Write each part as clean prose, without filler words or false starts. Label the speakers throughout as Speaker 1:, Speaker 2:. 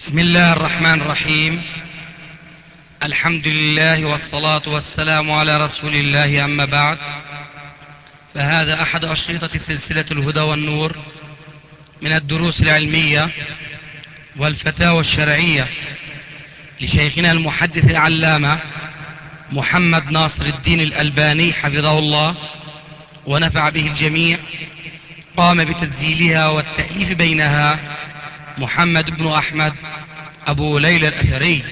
Speaker 1: بسم الله الرحمن الرحيم. الحمد لله والصلاة والسلام على رسول الله، أما بعد، فهذا أحد أشرطة سلسلة الهدى والنور من الدروس العلمية والفتاوى الشرعية لشيخنا المحدث العلامة محمد ناصر الدين الألباني حفظه الله ونفع به الجميع. قام بتسجيلها والتأليف بينها محمد بن أحمد أبو ليلى الأثري.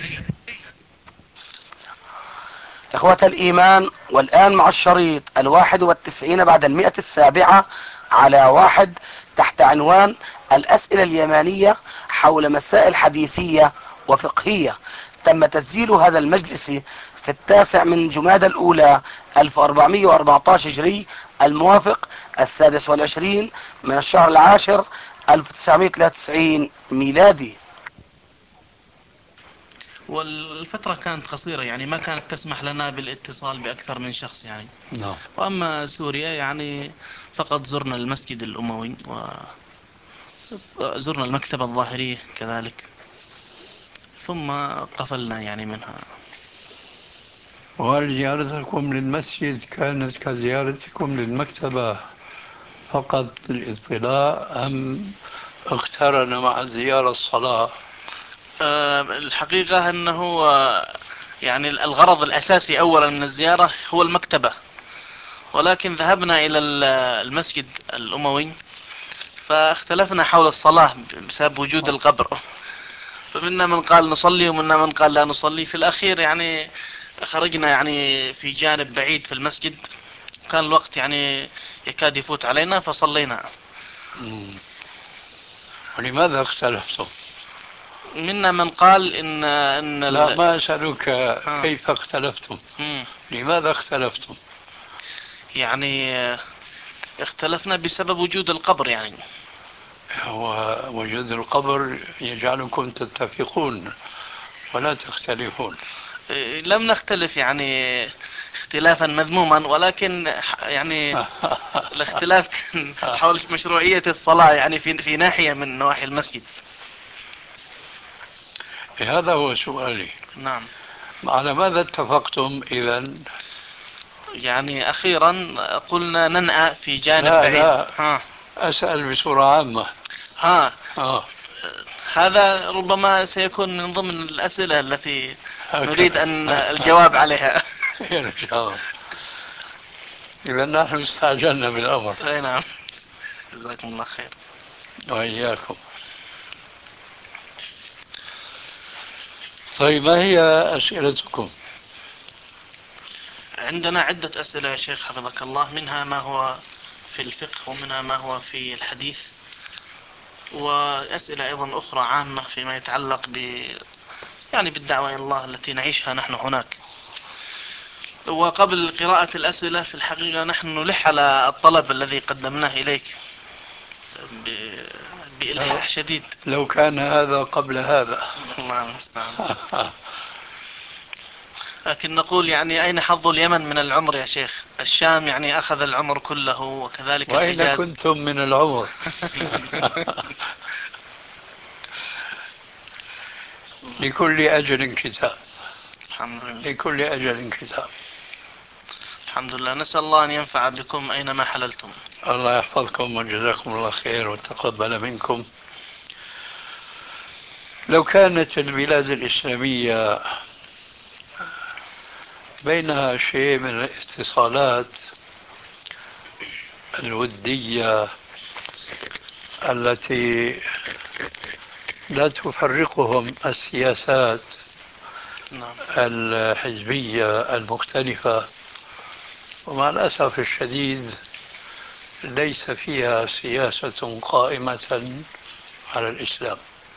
Speaker 2: إخوة الإيمان، والآن مع الشريط 91 بعد 107 على 1 تحت عنوان الأسئلة اليمانية حول مسائل حديثية وفقهية. تم تسجيل هذا المجلس في 9 من جمادى الأولى 1414 هجري، الموافق 26 من الشهر العاشر 1993 ميلادي.
Speaker 3: والفترة كانت قصيرة، يعني ما كانت تسمح لنا بالاتصال بأكثر من شخص يعني.
Speaker 2: نعم.
Speaker 3: وأما سوريا يعني فقط زرنا المسجد الأموي وزرنا المكتبة الظاهرية كذلك، ثم قفلنا يعني منها.
Speaker 4: وهل زيارتكم للمسجد كانت كزيارتكم للمكتبة فقط للاطلاع، أم اقترن مع الزيارة الصلاة؟
Speaker 3: الحقيقة أنه يعني الغرض الأساسي أولا من الزيارة هو المكتبة، ولكن ذهبنا إلى المسجد الأموي فاختلفنا حول الصلاة بسبب وجود القبر، فمنا من قال نصلي ومنا من قال لا نصلي. في الأخير يعني خرجنا يعني في جانب بعيد في المسجد، كان الوقت يعني يكاد يفوت علينا فصلينا.
Speaker 4: ولماذا اختلفتم؟
Speaker 3: منا من قال إن
Speaker 4: لا، ما أسألك
Speaker 3: آه.
Speaker 4: كيف اختلفتم، لماذا اختلفتم؟
Speaker 3: يعني اختلفنا بسبب وجود القبر يعني.
Speaker 4: ووجود القبر يجعلكم تتفقون ولا تختلفون.
Speaker 3: لم نختلف يعني اختلافا مذموما، ولكن يعني الاختلاف كان حول مشروعية الصلاة يعني في ناحية من نواحي المسجد.
Speaker 4: هذا هو سؤالي.
Speaker 3: نعم.
Speaker 4: على ماذا اتفقتم إذن؟
Speaker 3: يعني أخيرا قلنا ننأى في جانب
Speaker 4: لا
Speaker 3: بعيد.
Speaker 4: لا، أسأل بصورة عامة.
Speaker 3: هذا ربما سيكون من ضمن الأسئلة التي نريد أن الجواب عليها.
Speaker 4: خير إن شاء الله. إذا نحن استعجلنا بالأمر.
Speaker 3: أي نعم، جزاكم الله خير.
Speaker 4: وإياكم. طيب، ما هي أسئلتكم؟
Speaker 3: عندنا عدة أسئلة يا شيخ حفظك الله، منها ما هو في الفقه ومنها ما هو في الحديث، وأسئلة أيضا أخرى عامة فيما يتعلق يعني بالدعوة إلى الله التي نعيشها نحن هناك. وقبل قراءة الأسئلة في الحقيقة نحن نلح على الطلب الذي قدمناه إليك بإلحاح شديد.
Speaker 4: لو كان هذا قبل هذا.
Speaker 3: الله المستعان. لكن نقول يعني أين حظ اليمن من العمر يا شيخ؟ الشام يعني أخذ العمر كله، وكذلك
Speaker 4: وأين
Speaker 3: الحجاز.
Speaker 4: كنتم من العمر؟ لكل أجل كتاب.
Speaker 3: الحمد لله.
Speaker 4: لكل أجل كتاب.
Speaker 3: الحمد لله. نسأل الله أن ينفع بكم أينما حللتم.
Speaker 4: الله يحفظكم وجزاكم الله خير وتقبل منكم. لو كانت البلاد الإسلامية بينها شيء من الاتصالات الودية التي لا تفرقهم السياسات الحزبية المختلفة، ومع الأسف الشديد ليس فيها سياسة قائمة على الإسلام،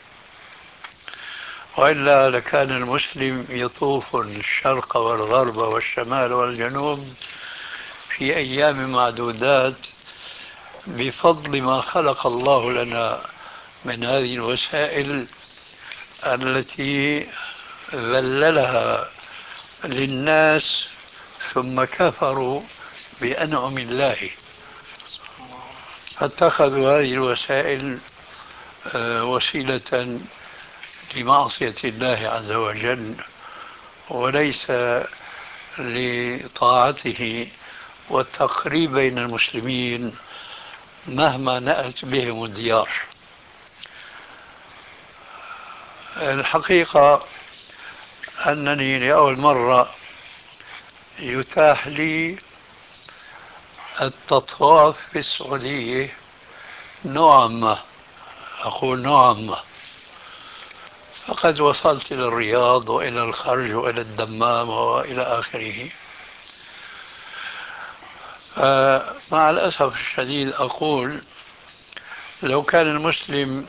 Speaker 4: وإلا لكان المسلم يطوف الشرق والغرب والشمال والجنوب في أيام معدودات بفضل ما خلق الله لنا من هذه الوسائل التي ذللها للناس ثم كفروا بأنعم الله، فاتخذوا هذه الوسائل وسيلة لمعصية الله عز وجل، وليس لطاعته والتقريب بين المسلمين مهما نأت بهم الديار. الحقيقة أنني لأول مرة يتاح لي التطواف في السعودية نوعا ما، أقول نوعا ما، فقد وصلت إلى الرياض وإلى الخرج وإلى الدمام وإلى آخره. مع الأسف الشديد أقول لو كان المسلم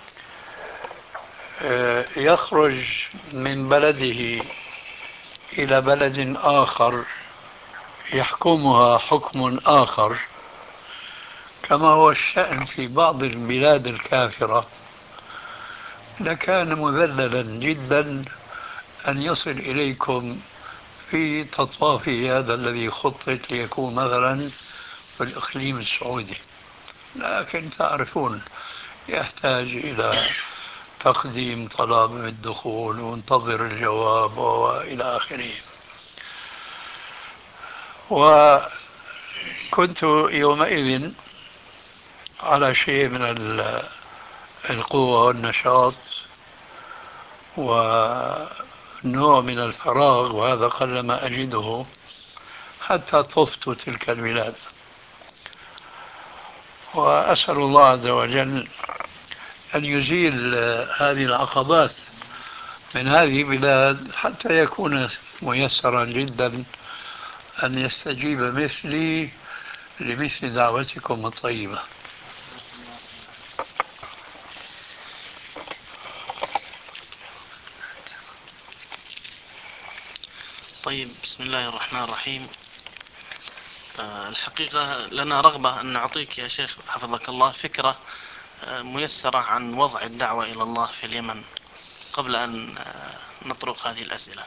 Speaker 4: يخرج من بلده إلى بلد آخر يحكمها حكم آخر كما هو الشأن في بعض البلاد الكافرة، لكان مذللا جدا أن يصل إليكم في تطوافه هذا الذي خطط ليكون مثلا في الإقليم السعودي. لكن تعرفون يحتاج إلى تقديم طلب بالدخول وانتظر الجواب وإلى آخره. وكنت يومئذ على شيء من القوة والنشاط ونوع من الفراغ، وهذا قلما أجده حتى طفت تلك البلاد. وأسأل الله عز وجل أن يزيل هذه العقبات من هذه البلاد حتى يكون ميسرا جدا أن يستجيب مثلي لمثل دعوتكم الطيبة.
Speaker 3: طيب، بسم الله الرحمن الرحيم. الحقيقة لنا رغبة أن نعطيك يا شيخ حفظك الله فكرة ميسرة عن وضع الدعوة إلى الله في اليمن قبل أن نطرق هذه الأسئلة.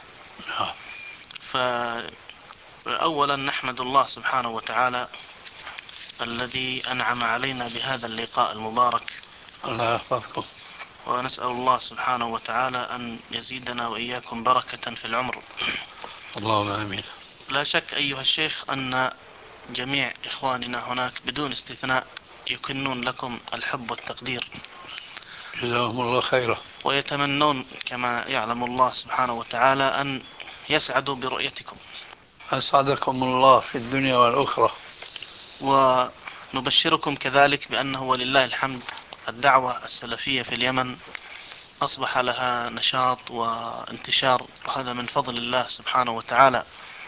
Speaker 3: فأولا نحمد الله سبحانه وتعالى الذي أنعم علينا بهذا اللقاء المبارك،
Speaker 4: الله يحفظكم،
Speaker 3: ونسأل الله سبحانه وتعالى أن يزيدنا وإياكم بركة في العمر.
Speaker 4: اللهم آمين.
Speaker 3: لا شك أيها الشيخ أن جميع إخواننا هناك بدون استثناء يكنون لكم الحب والتقدير،
Speaker 4: جزاهم الله خيرا،
Speaker 3: ويتمنون كما يعلم الله سبحانه وتعالى أن يسعدوا برؤيتكم.
Speaker 4: أسعدكم الله في الدنيا والأخرى.
Speaker 3: ونبشركم كذلك بأنه ولله الحمد الدعوة السلفية في اليمن أصبح لها نشاط وانتشار، وهذا من فضل الله سبحانه وتعالى.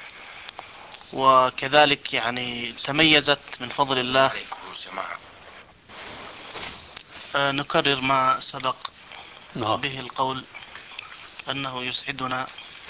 Speaker 3: وكذلك يعني تميزت من فضل الله. نكرر ما سبق به القول أنه يسعدنا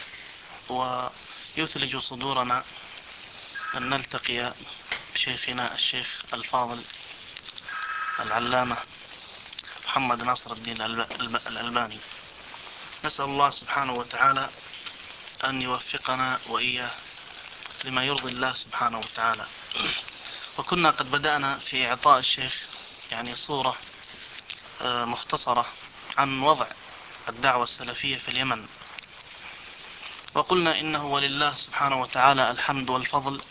Speaker 3: ويثلج صدورنا أن نلتقي بشيخنا الشيخ الفاضل العلامة محمد ناصر الدين الألباني. نسأل الله سبحانه وتعالى أن يوفقنا وإياه لما يرضي الله سبحانه وتعالى. وكنا قد بدأنا في إعطاء الشيخ يعني صورة مختصرة عن وضع الدعوة السلفية في اليمن، وقلنا إنه ولله سبحانه وتعالى الحمد والفضل.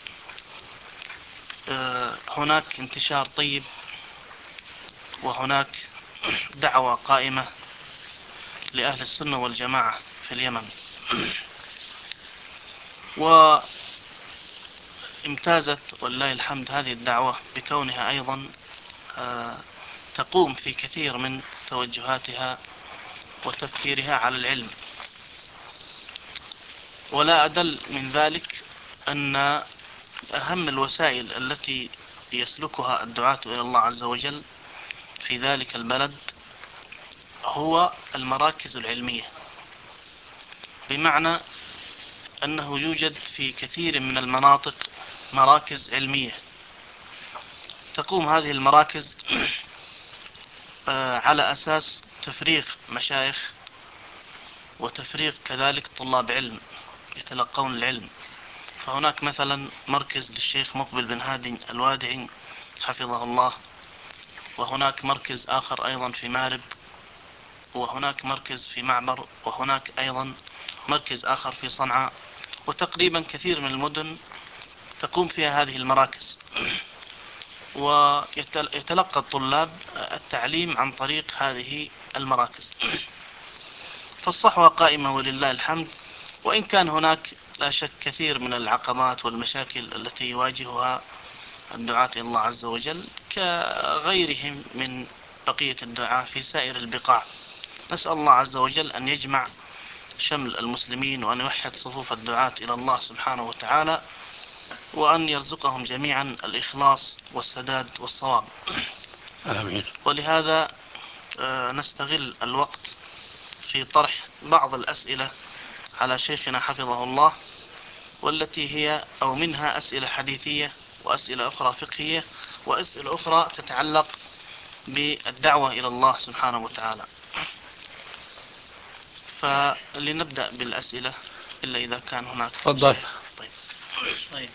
Speaker 3: هناك انتشار طيب، وهناك دعوة قائمة لأهل السنة والجماعة في اليمن. وامتازت ولله الحمد هذه الدعوة بكونها أيضا تقوم في كثير من توجهاتها وتفكيرها على العلم. ولا أدل من ذلك أن أهم الوسائل التي يسلكها الدعاة إلى الله عز وجل في ذلك البلد هو المراكز العلمية، بمعنى أنه يوجد في كثير من المناطق مراكز علمية. تقوم هذه المراكز على أساس تفريغ مشايخ وتفريغ كذلك طلاب علم يتلقون العلم. فهناك مثلا مركز للشيخ مقبل بن هادي الوادعي حفظه الله، وهناك مركز آخر أيضا في مارب، وهناك مركز في معبر، وهناك أيضا مركز آخر في صنعاء، وتقريبا كثير من المدن تقوم فيها هذه المراكز، ويتلقى الطلاب التعليم عن طريق هذه المراكز. فالصحوة قائمة ولله الحمد، وإن كان هناك لا شك كثير من العقبات والمشاكل التي يواجهها الدعاة إلى الله عز وجل كغيرهم من بقية الدعاة في سائر البقاع. نسأل الله عز وجل أن يجمع شمل المسلمين، وأن يوحد صفوف الدعاة إلى الله سبحانه وتعالى، وأن يرزقهم جميعا الإخلاص والسداد والصواب.
Speaker 4: آمين.
Speaker 3: ولهذا نستغل الوقت في طرح بعض الأسئلة على شيخنا حفظه الله، والتي هي أو منها أسئلة حديثية، وأسئلة أخرى فقهية، وأسئلة أخرى تتعلق بالدعوة إلى الله سبحانه وتعالى. فلنبدأ بالأسئلة إلا إذا كان هناك
Speaker 4: تفضل.
Speaker 5: طيب.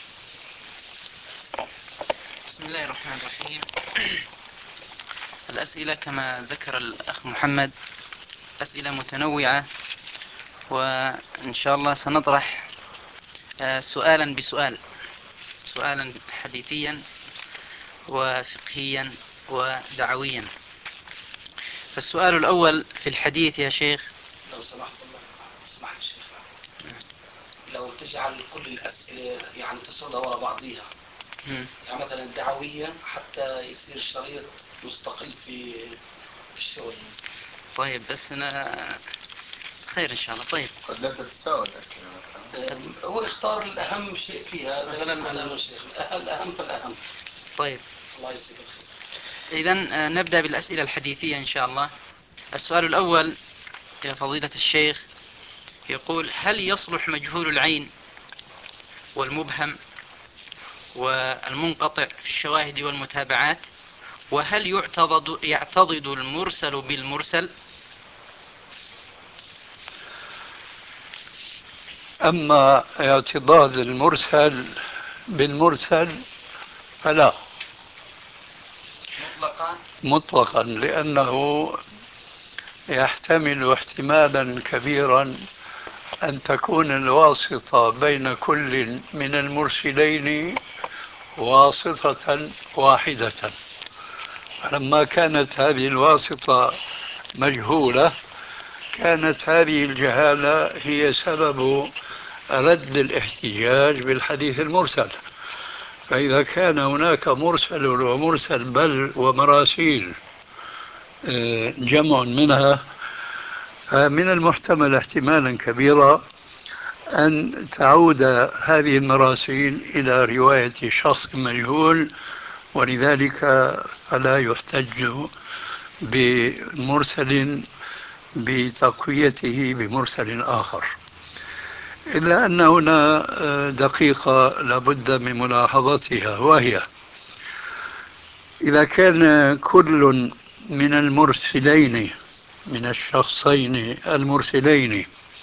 Speaker 5: بسم الله الرحمن الرحيم. الأسئلة كما ذكر الأخ محمد أسئلة متنوعة، وإن شاء الله سنطرح سؤالا بسؤال، سؤالا حديثيا وفقهيا ودعويا. فالسؤال الأول في الحديث يا شيخ،
Speaker 2: لو سمحت الله، اسمح لي شيخ، لو تجعل كل الأسئلة يعني تسردها وراء بعضيها، يعني مثلا دعويا حتى يصير الشريط مستقل في الشغل.
Speaker 5: طيب بس أنا خير إن شاء الله. طيب
Speaker 6: قد لا تتساوى الأسئلة.
Speaker 2: هو اختار الأهم شيء فيها،
Speaker 3: مثلا
Speaker 2: الأهم فالأهم.
Speaker 5: طيب
Speaker 2: الله يجزيك الخير.
Speaker 5: إذن نبدأ بالأسئلة الحديثية إن شاء الله. السؤال الأول يا فضيلة الشيخ يقول: هل يصلح مجهول العين والمبهم والمنقطع في الشواهد والمتابعات؟ وهل يعتضد المرسل بالمرسل؟
Speaker 4: أما اعتضاد المرسل بالمرسل فلا مطلقا، لأنه يحتمل احتمالا كبيرا أن تكون الواسطة بين كل من المرسلين واسطة واحدة. فلما كانت هذه الواسطة مجهولة كانت هذه الجهالة هي سبب رد الاحتجاج بالحديث المرسل. فإذا كان هناك مرسل ومرسل بل ومراسيل جمع منها، فمن المحتمل احتمالا كبيرا أن تعود هذه المراسيل إلى رواية شخص مجهول، ولذلك فلا يحتج بمرسل بتقويته بمرسل آخر. إلا أن هنا دقيقة لابد من ملاحظتها، وهي إذا كان كل من المرسلين من الشخصين المرسلين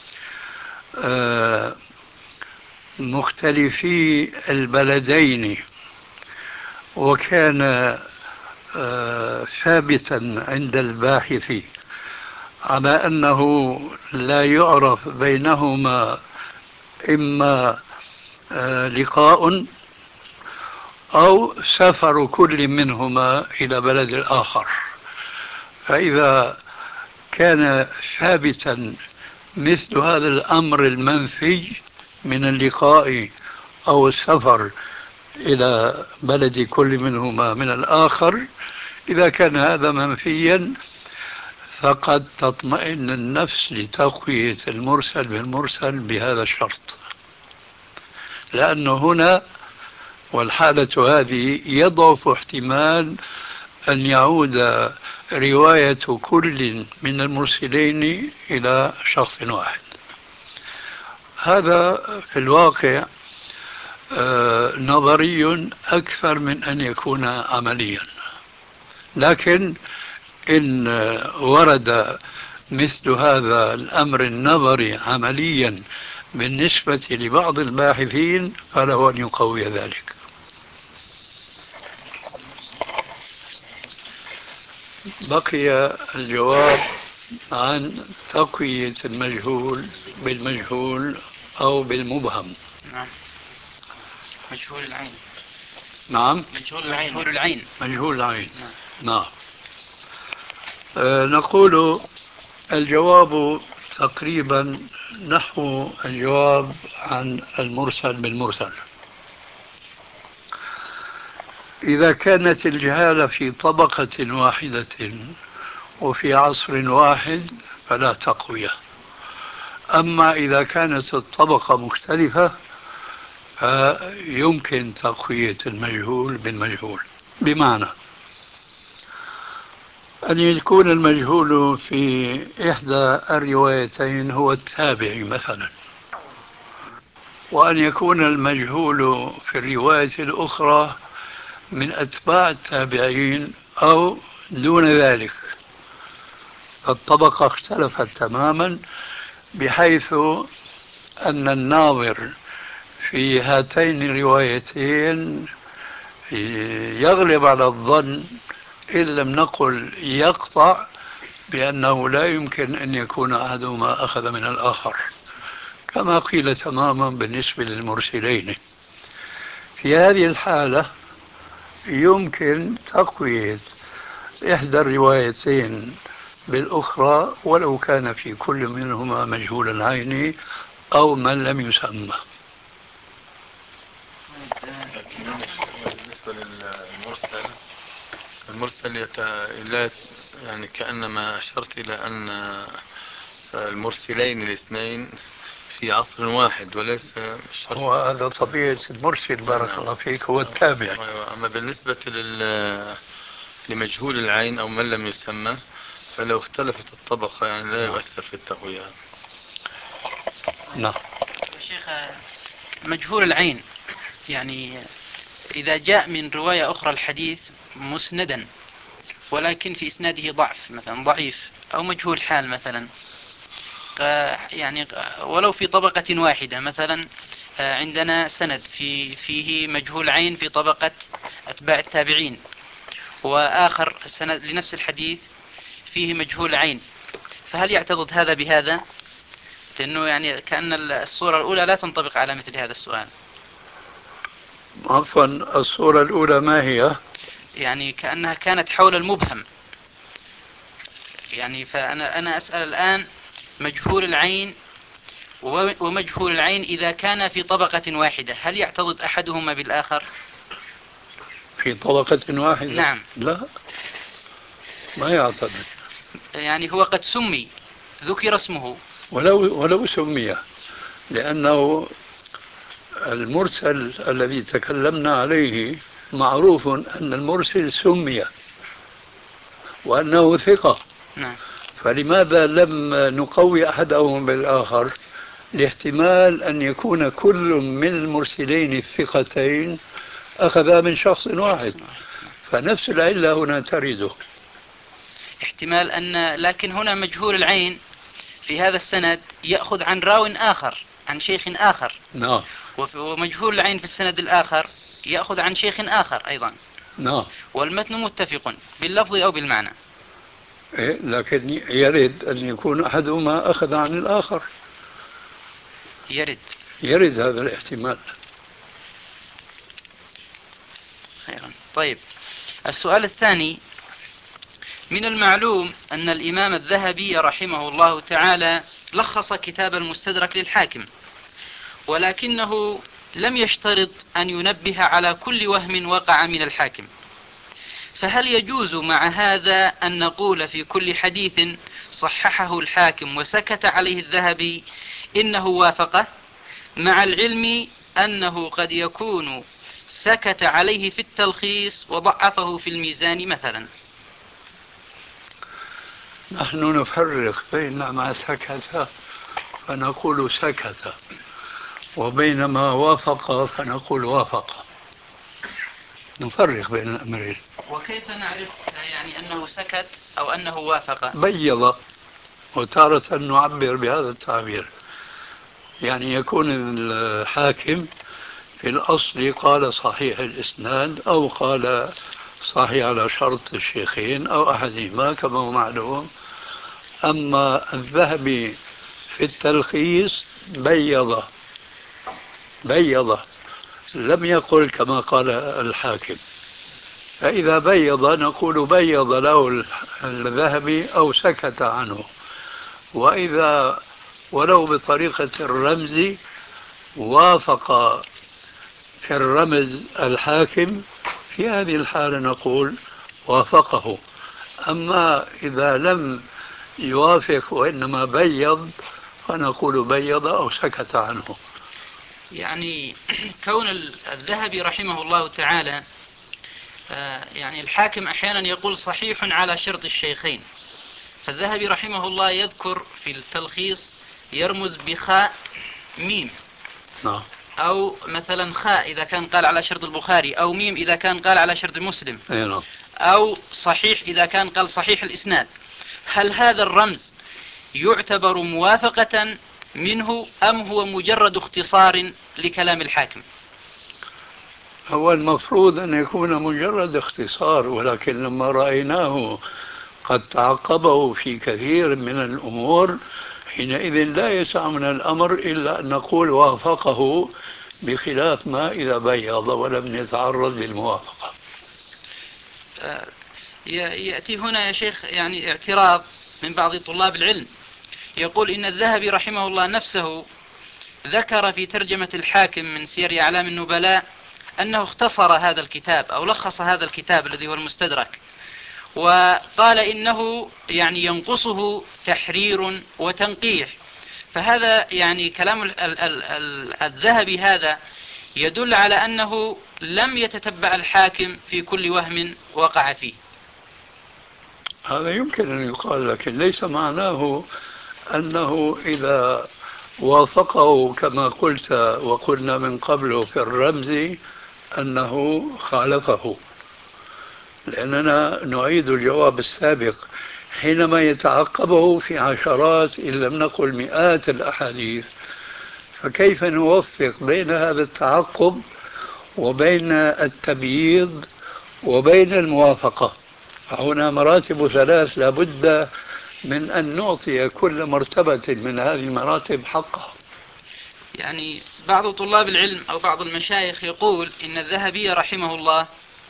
Speaker 4: مختلفي البلدين، وكان ثابتا عند الباحث على أنه لا يعرف بينهما إما لقاء أو سفر كل منهما إلى بلد الآخر، فإذا كان ثابتا مثل هذا الأمر المنفي من اللقاء أو السفر إلى بلد كل منهما من الآخر، إذا كان هذا منفيا فقد تطمئن النفس لتقوية المرسل بالمرسل بهذا الشرط، لأنه هنا والحالة هذه يضعف احتمال أن يعود رواية كل من المرسلين إلى شخص واحد. هذا في الواقع نظري أكثر من أن يكون عمليا، لكن إن ورد مثل هذا الأمر النظري عمليا بالنسبة لبعض الباحثين فله أن يقوي ذلك. بقي الجواب عن تقوية المجهول بالمجهول أو بالمبهم.
Speaker 5: نعم. مجهول العين.
Speaker 4: نعم.
Speaker 5: مجهول العين.
Speaker 4: مجهول العين.
Speaker 5: نعم.
Speaker 4: نعم. نقول الجواب تقريبا نحو الجواب عن المرسل بالمرسل. إذا كانت الجهالة في طبقة واحدة وفي عصر واحد فلا تقوية. أما إذا كانت الطبقة مختلفة فيمكن تقوية المجهول بالمجهول، بمعنى أن يكون المجهول في إحدى الروايتين هو التابعي مثلا، وأن يكون المجهول في الرواية الأخرى من أتباع التابعين أو دون ذلك. الطبقة اختلفت تماما بحيث أن الناظر في هاتين الروايتين يغلب على الظن، إن لم نقل يقطع، بأنه لا يمكن أن يكون أحدهما أخذ من الآخر، كما قيل تماما بالنسبة للمرسلين. في هذه الحالة يمكن تقوية إحدى الروايتين بالأخرى ولو كان في كل منهما مجهول العين أو من لم يسمى.
Speaker 6: بالنسبة للمرسل، المرسل لا يعني كأنما أشرت إلى أن المرسلين الاثنين في عصر واحد وليس الشرط.
Speaker 4: وهذا طبيعة المرسل بارك الله فيك، هو التابع.
Speaker 6: أما بالنسبة لمجهول العين أو من لم يسمى فلو اختلفت الطبقة يعني لا يؤثر في التقوية.
Speaker 4: نعم.
Speaker 5: شيخ، مجهول العين يعني إذا جاء من رواية أخرى الحديث مسندا ولكن في إسناده ضعف، مثلا ضعيف أو مجهول حال مثلا، يعني ولو في طبقة واحدة، مثلا عندنا سند فيه مجهول عين في طبقة أتباع التابعين، وآخر سند لنفس الحديث فيه مجهول عين، فهل يعتضد هذا بهذا؟ لأنه يعني كأن الصورة الأولى لا تنطبق على مثل هذا السؤال.
Speaker 4: عفوا، الصورة الأولى ما هي؟
Speaker 5: يعني كأنها كانت حول المبهم، يعني فأنا أسأل الآن مجهول العين ومجهول العين إذا كان في طبقة واحدة هل يعتضد أحدهما بالآخر؟
Speaker 4: في طبقة واحدة؟
Speaker 5: نعم.
Speaker 4: لا، ما يعتضد.
Speaker 5: يعني هو قد سمي، ذكر اسمه
Speaker 4: ولو سمي، لأنه المرسل الذي تكلمنا عليه معروف أن المرسل سمي وأنه ثقة.
Speaker 5: نعم.
Speaker 4: فلماذا لم نقوي أحدهم بالآخر؟ لاحتمال أن يكون كل من المرسلين الثقتين أخذا من شخص واحد، فنفس العلة هنا ترد.
Speaker 5: احتمال أن، لكن هنا مجهول العين في هذا السند يأخذ عن راو آخر عن شيخ آخر.
Speaker 4: نعم.
Speaker 5: ومجهول العين في السند الآخر يأخذ عن شيخ آخر أيضا.
Speaker 4: نعم.
Speaker 5: والمتن متفق باللفظ أو بالمعنى.
Speaker 4: إيه، لكن يرد أن يكون أحدهما أخذ عن الآخر. يرد هذا الاحتمال.
Speaker 5: خيرا. طيب، السؤال الثاني: من المعلوم أن الإمام الذهبي رحمه الله تعالى لخص كتاب المستدرك للحاكم، ولكنه لم يشترط أن ينبه على كل وهم وقع من الحاكم، فهل يجوز مع هذا أن نقول في كل حديث صححه الحاكم وسكت عليه الذهبي إنه وافقه، مع العلم أنه قد يكون سكت عليه في التلخيص وضعفه في الميزان مثلا؟
Speaker 4: نحن نفرق بين ما سكت فنقول سكت، وبين ما وافق فنقول وافق. نفرق بين الأمرين.
Speaker 5: وكيف نعرف يعني أنه سكت أو أنه وافق؟
Speaker 4: بيض، وتارة نعبر بهذا التعبير. يعني يكون الحاكم في الأصل قال صحيح الإسناد أو قال صحيح على شرط الشيخين أو أحدهما كما هو معلوم، أما الذهبي في التلخيص بيض لم يقل كما قال الحاكم. فإذا بيض نقول بيض له الذهبي أو سكت عنه. وإذا ولو بطريقة الرمز وافق في الرمز الحاكم، في هذه الحالة نقول وافقه. أما إذا لم يوافق وإنما بيض فنقول بيض أو سكت عنه.
Speaker 5: يعني كون الذهبي رحمه الله تعالى يعني الحاكم أحيانا يقول صحيح على شرط الشيخين، فالذهبي رحمه الله يذكر في التلخيص يرمز بخاء ميم، أو مثلا خاء إذا كان قال على شرط البخاري، أو ميم إذا كان قال على شرط مسلم، أو صحيح إذا كان قال صحيح الإسناد. هل هذا الرمز يعتبر موافقة منه أم هو مجرد اختصار لكلام الحاكم؟
Speaker 4: هو المفروض أن يكون مجرد اختصار، ولكن لما رأيناه قد تعقبه في كثير من الأمور حينئذ لا يسع من الأمر إلا أن نقول وافقه، بخلاف ما إذا بيض ولم يتعرض للموافقة.
Speaker 5: يأتي هنا يا شيخ يعني اعتراض من بعض طلاب العلم، يقول إن الذهبي رحمه الله نفسه ذكر في ترجمة الحاكم من سير أعلام النبلاء أنه اختصر هذا الكتاب أو لخص هذا الكتاب الذي هو المستدرك، وقال إنه يعني ينقصه تحرير وتنقيح. فهذا يعني كلام الذهبي هذا يدل على أنه لم يتتبع الحاكم في كل وهم وقع فيه.
Speaker 4: هذا يمكن أن يقال، لكن ليس معناه أنه إذا وافقه كما قلت وقلنا من قبل في الرمز أنه خالفه، لأننا نعيد الجواب السابق. حينما يتعقبه في عشرات إن لم نقل مئات الأحاديث، فكيف نوفق بين هذا التعقب وبين التبييض وبين الموافقة؟ هنا مراتب ثلاث لابد من أن نعطي كل مرتبة من هذه المراتب حقها.
Speaker 5: يعني بعض طلاب العلم أو بعض المشايخ يقول إن الذهبي رحمه الله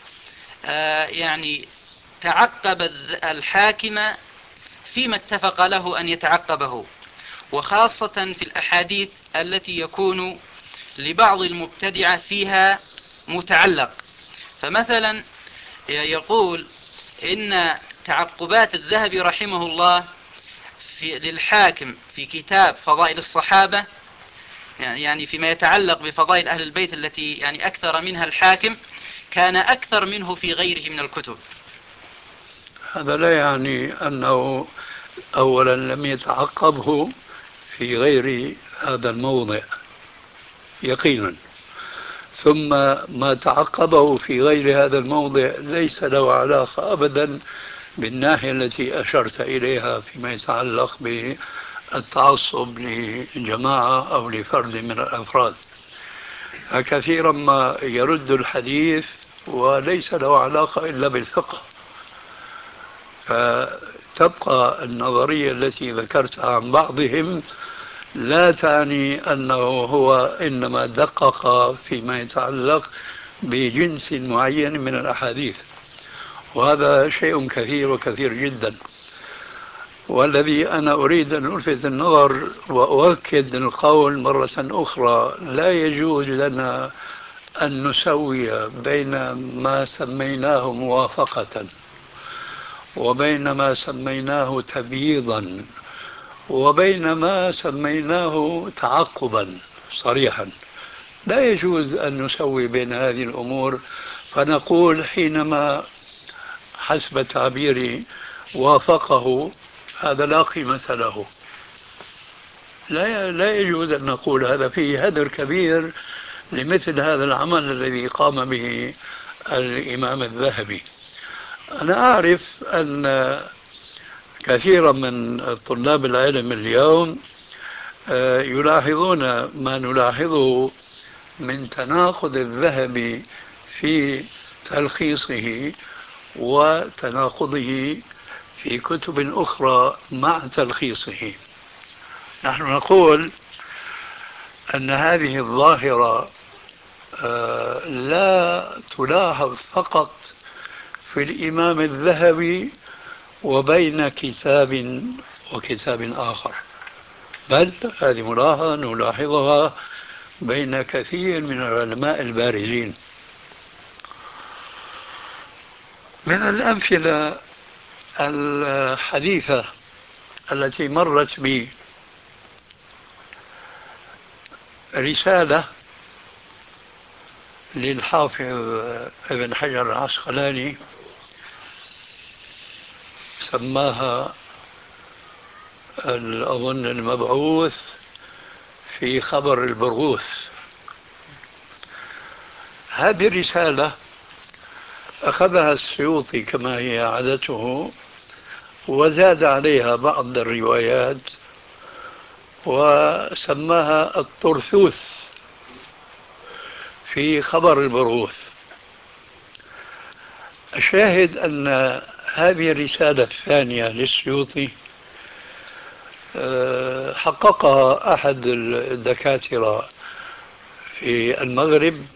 Speaker 5: يعني تعقب الحاكم فيما اتفق له أن يتعقبه، وخاصة في الأحاديث التي يكون لبعض المبتدعة فيها متعلق. فمثلا يقول إن تعقبات الذهبي رحمه الله للحاكم في كتاب فضائل الصحابة، يعني فيما يتعلق بفضائل أهل البيت التي يعني أكثر منها الحاكم، كان أكثر منه في غيره من الكتب.
Speaker 4: هذا لا يعني أنه أولا لم يتعقبه في غير هذا الموضع يقينا، ثم ما تعقبه في غير هذا الموضع ليس له علاقة أبدا بالناحية التي أشرت إليها فيما يتعلق بالتعصب لجماعة أو لفرد من الأفراد. فكثيرا ما يرد الحديث وليس له علاقة إلا بالفقه. فتبقى النظرية التي ذكرتها عن بعضهم لا تعني أنه هو إنما دقق فيما يتعلق بجنس معين من الأحاديث، وهذا شيء كثير وكثير جدا. والذي أنا أريد أن ألفت النظر وأؤكد القول مرة أخرى، لا يجوز لنا أن نسوي بين ما سميناه موافقة وبين ما سميناه تبييضا وبين ما سميناه تعقبا صريحا. لا يجوز أن نسوي بين هذه الأمور، فنقول حينما حسب تعبيري وافقه هذا لا قيمة له. لا يجوز أن نقول هذا، فيه هدر كبير لمثل هذا العمل الذي قام به الإمام الذهبي. أنا أعرف أن كثيرا من طلاب العلم اليوم يلاحظون ما نلاحظه من تناقض الذهبي في تلخيصه وتناقضه في كتب أخرى مع تلخيصه. نحن نقول أن هذه الظاهرة لا تلاحظ فقط في الإمام الذهبي وبين كتاب وكتاب آخر، بل هذه ملاحظة نلاحظها بين كثير من العلماء البارزين. من الأمثلة الحديثة التي مرت بي رسالة للحافظ ابن حجر العسقلاني سماها أظن المبعوث في خبر البرغوث. هذه الرسالة أخذها السيوطي كما هي عادته وزاد عليها بعض الروايات وسماها الطرثوث في خبر البرغوث. الشاهد أن هذه الرسالة الثانية للسيوطي حققها أحد الدكاترة في المغرب،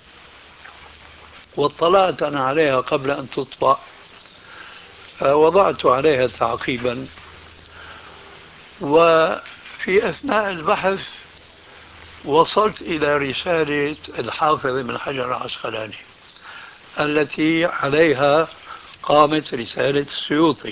Speaker 4: واطلعت أنا عليها قبل أن تطبع، وضعت عليها تعقيبا، وفي أثناء البحث وصلت إلى رسالة الحافظ ابن حجر العسقلاني التي عليها قامت رسالة السيوطي،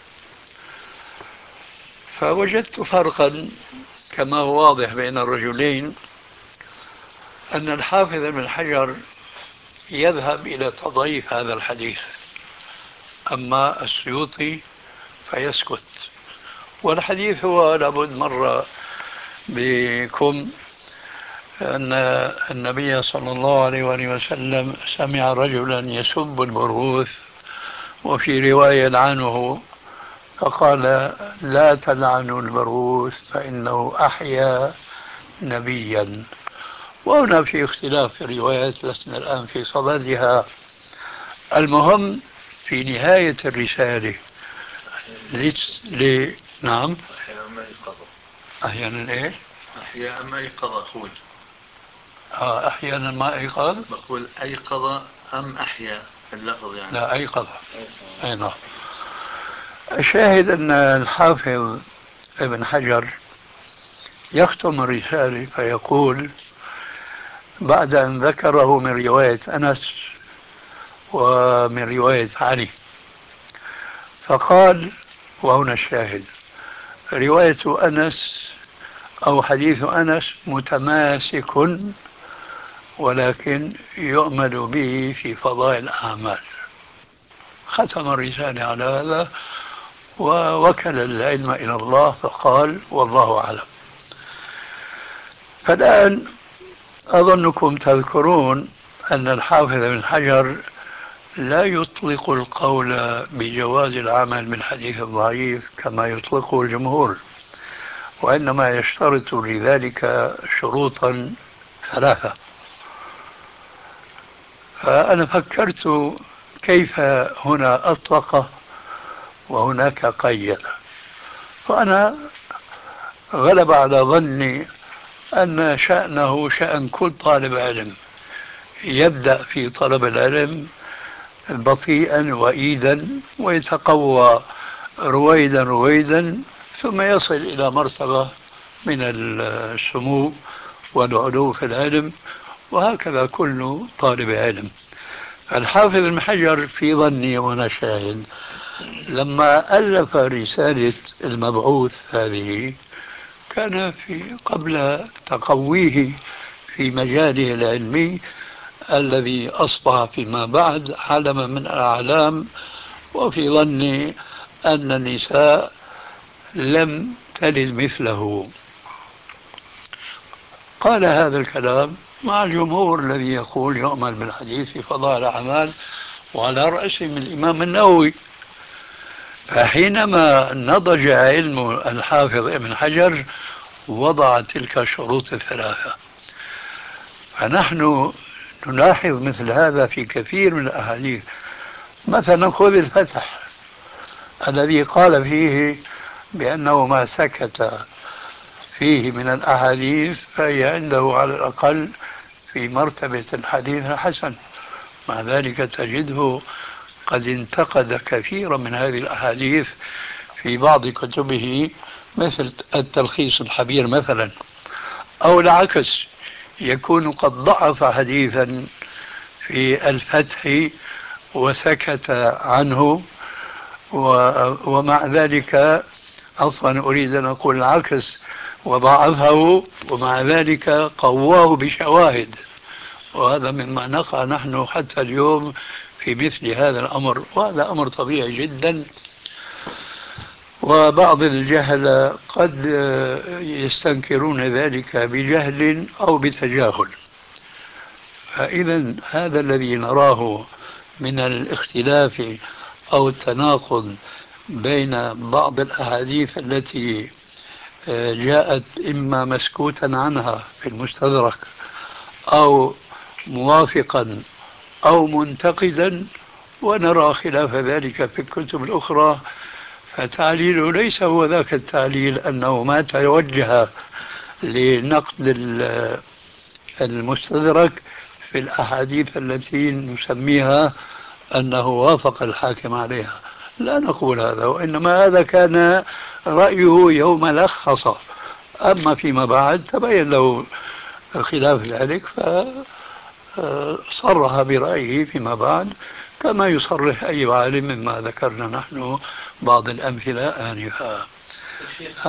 Speaker 4: فوجدت فرقا كما هو واضح بين الرجلين، أن الحافظ ابن حجر يذهب إلى تضعيف هذا الحديث، أما السيوطي فيسكت. والحديث هو لابد مرة بكم أن النبي صلى الله عليه وآله وسلم سمع رجلا يسب البرغوث، وفي رواية لعنه فقال: لا تلعنوا البرغوث فإنه أحيا نبيا. وهنا في اختلاف في الروايات لسنا الآن في صددها. المهم في نهاية الرسالة نعم
Speaker 6: أحيانا ما يقظ.
Speaker 4: أحيانا إيه؟
Speaker 6: أحيانا ما يقظ أقول.
Speaker 4: أحيانا ما أيقظ.
Speaker 6: بقول أيقظ أم أحيا اللفظ يعني.
Speaker 4: لا أيقظ. أي نعم. الشاهد أن الحافظ ابن حجر يختم الرسالة فيقول بعد أن ذكره من رواية أنس ومن رواية علي، فقال، وهنا الشاهد: رواية أنس أو حديث أنس متماسك ولكن يؤمل به في فضائل الأعمال. ختم الرسالة على هذا ووكل العلم إلى الله فقال: والله أعلم. فالآن أظنكم تذكرون أن الحافظ بن حجر لا يطلق القول بجواز العمل بالحديث الضعيف كما يطلقه الجمهور، وإنما يشترط لذلك شروطا ثلاثة. فأنا فكرت كيف هنا أطلق وهناك قيد، فأنا غلب على ظني أن شأنه شأن كل طالب علم، يبدأ في طلب العلم بطيئا وإيدا ويتقوى رويدا رويدا ثم يصل إلى مرتبة من السمو والعلو في العلم، وهكذا كل طالب علم. الحافظ ابن حجر في ظني وأنا شاهد لما ألف رسالة المبعوث هذه كان في قبل تقويه في مجاله العلمي الذي أصبح فيما بعد علما من الأعلام، وفي ظني أن النساء لم تلد مثله. قال هذا الكلام مع الجمهور الذي يقول يؤمل بالحديث في فضائل الأعمال، وعلى رأسهم الإمام النووي. فحينما نضج علم الحافظ ابن حجر وضع تلك الشروط الثلاثة. فنحن نلاحظ مثل هذا في كثير من الأحاديث. مثلا خذ الفتح، الذي قال فيه بأنه ما سكت فيه من الأحاديث فهي عنده على الأقل في مرتبة الحديث الحسن. مع ذلك تجده قد انتقد كثيرا من هذه الأحاديث في بعض كتبه، مثل التلخيص الحبير مثلا، أو العكس، يكون قد ضعف حديثا في الفتح وسكت عنه، ومع ذلك عفوا أريد أن أقول العكس، وضعفه ومع ذلك قواه بشواهد. وهذا مما نقع نحن حتى اليوم في مثل هذا الأمر، وهذا أمر طبيعي جدا. وبعض الجهل قد يستنكرون ذلك بجهل أو بتجاهل. فإذا هذا الذي نراه من الاختلاف أو التناقض بين بعض الأحاديث التي جاءت إما مسكوتا عنها في المستدرك أو موافقا أو منتقدا، ونرى خلاف ذلك في الكتب الأخرى، فتعليله ليس هو ذاك التعليل أنه ما توجه لنقد المستدرك في الأحاديث التي نسميها أنه وافق الحاكم عليها. لا نقول هذا، وإنما هذا كان رأيه يوم لخص، أما فيما بعد تبين له خلاف ذلك فصرح برأيه فيما بعد، كما يصرح أي عالم مما ذكرنا نحن بعض الأمثلة آنفا.
Speaker 7: الشيخ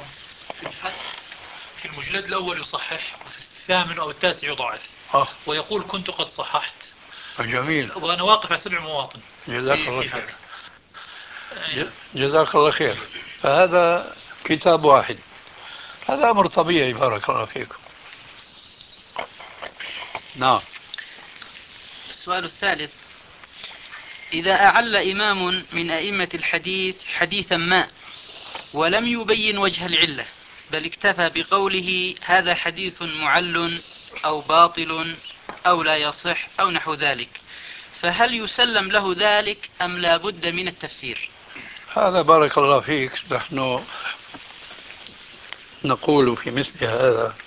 Speaker 7: في المجلد الأول يصحح، وفي الثامن أو التاسع يضعف، ويقول كنت قد صححت.
Speaker 4: جميل.
Speaker 7: وأنا واقف على 7 مواطن.
Speaker 4: جزاك الله خير. جزاك الله خير. فهذا كتاب واحد، هذا أمر طبيعي. بارك الله فيكم. نعم.
Speaker 5: السؤال الثالث: إذا أعل إمام من أئمة الحديث حديثا ما ولم يبين وجه العلة، بل اكتفى بقوله هذا حديث معل أو باطل أو لا يصح أو نحو ذلك، فهل يسلم له ذلك أم لا بد من التفسير؟
Speaker 4: هذا بارك الله فيك نحن نقول في مثل هذا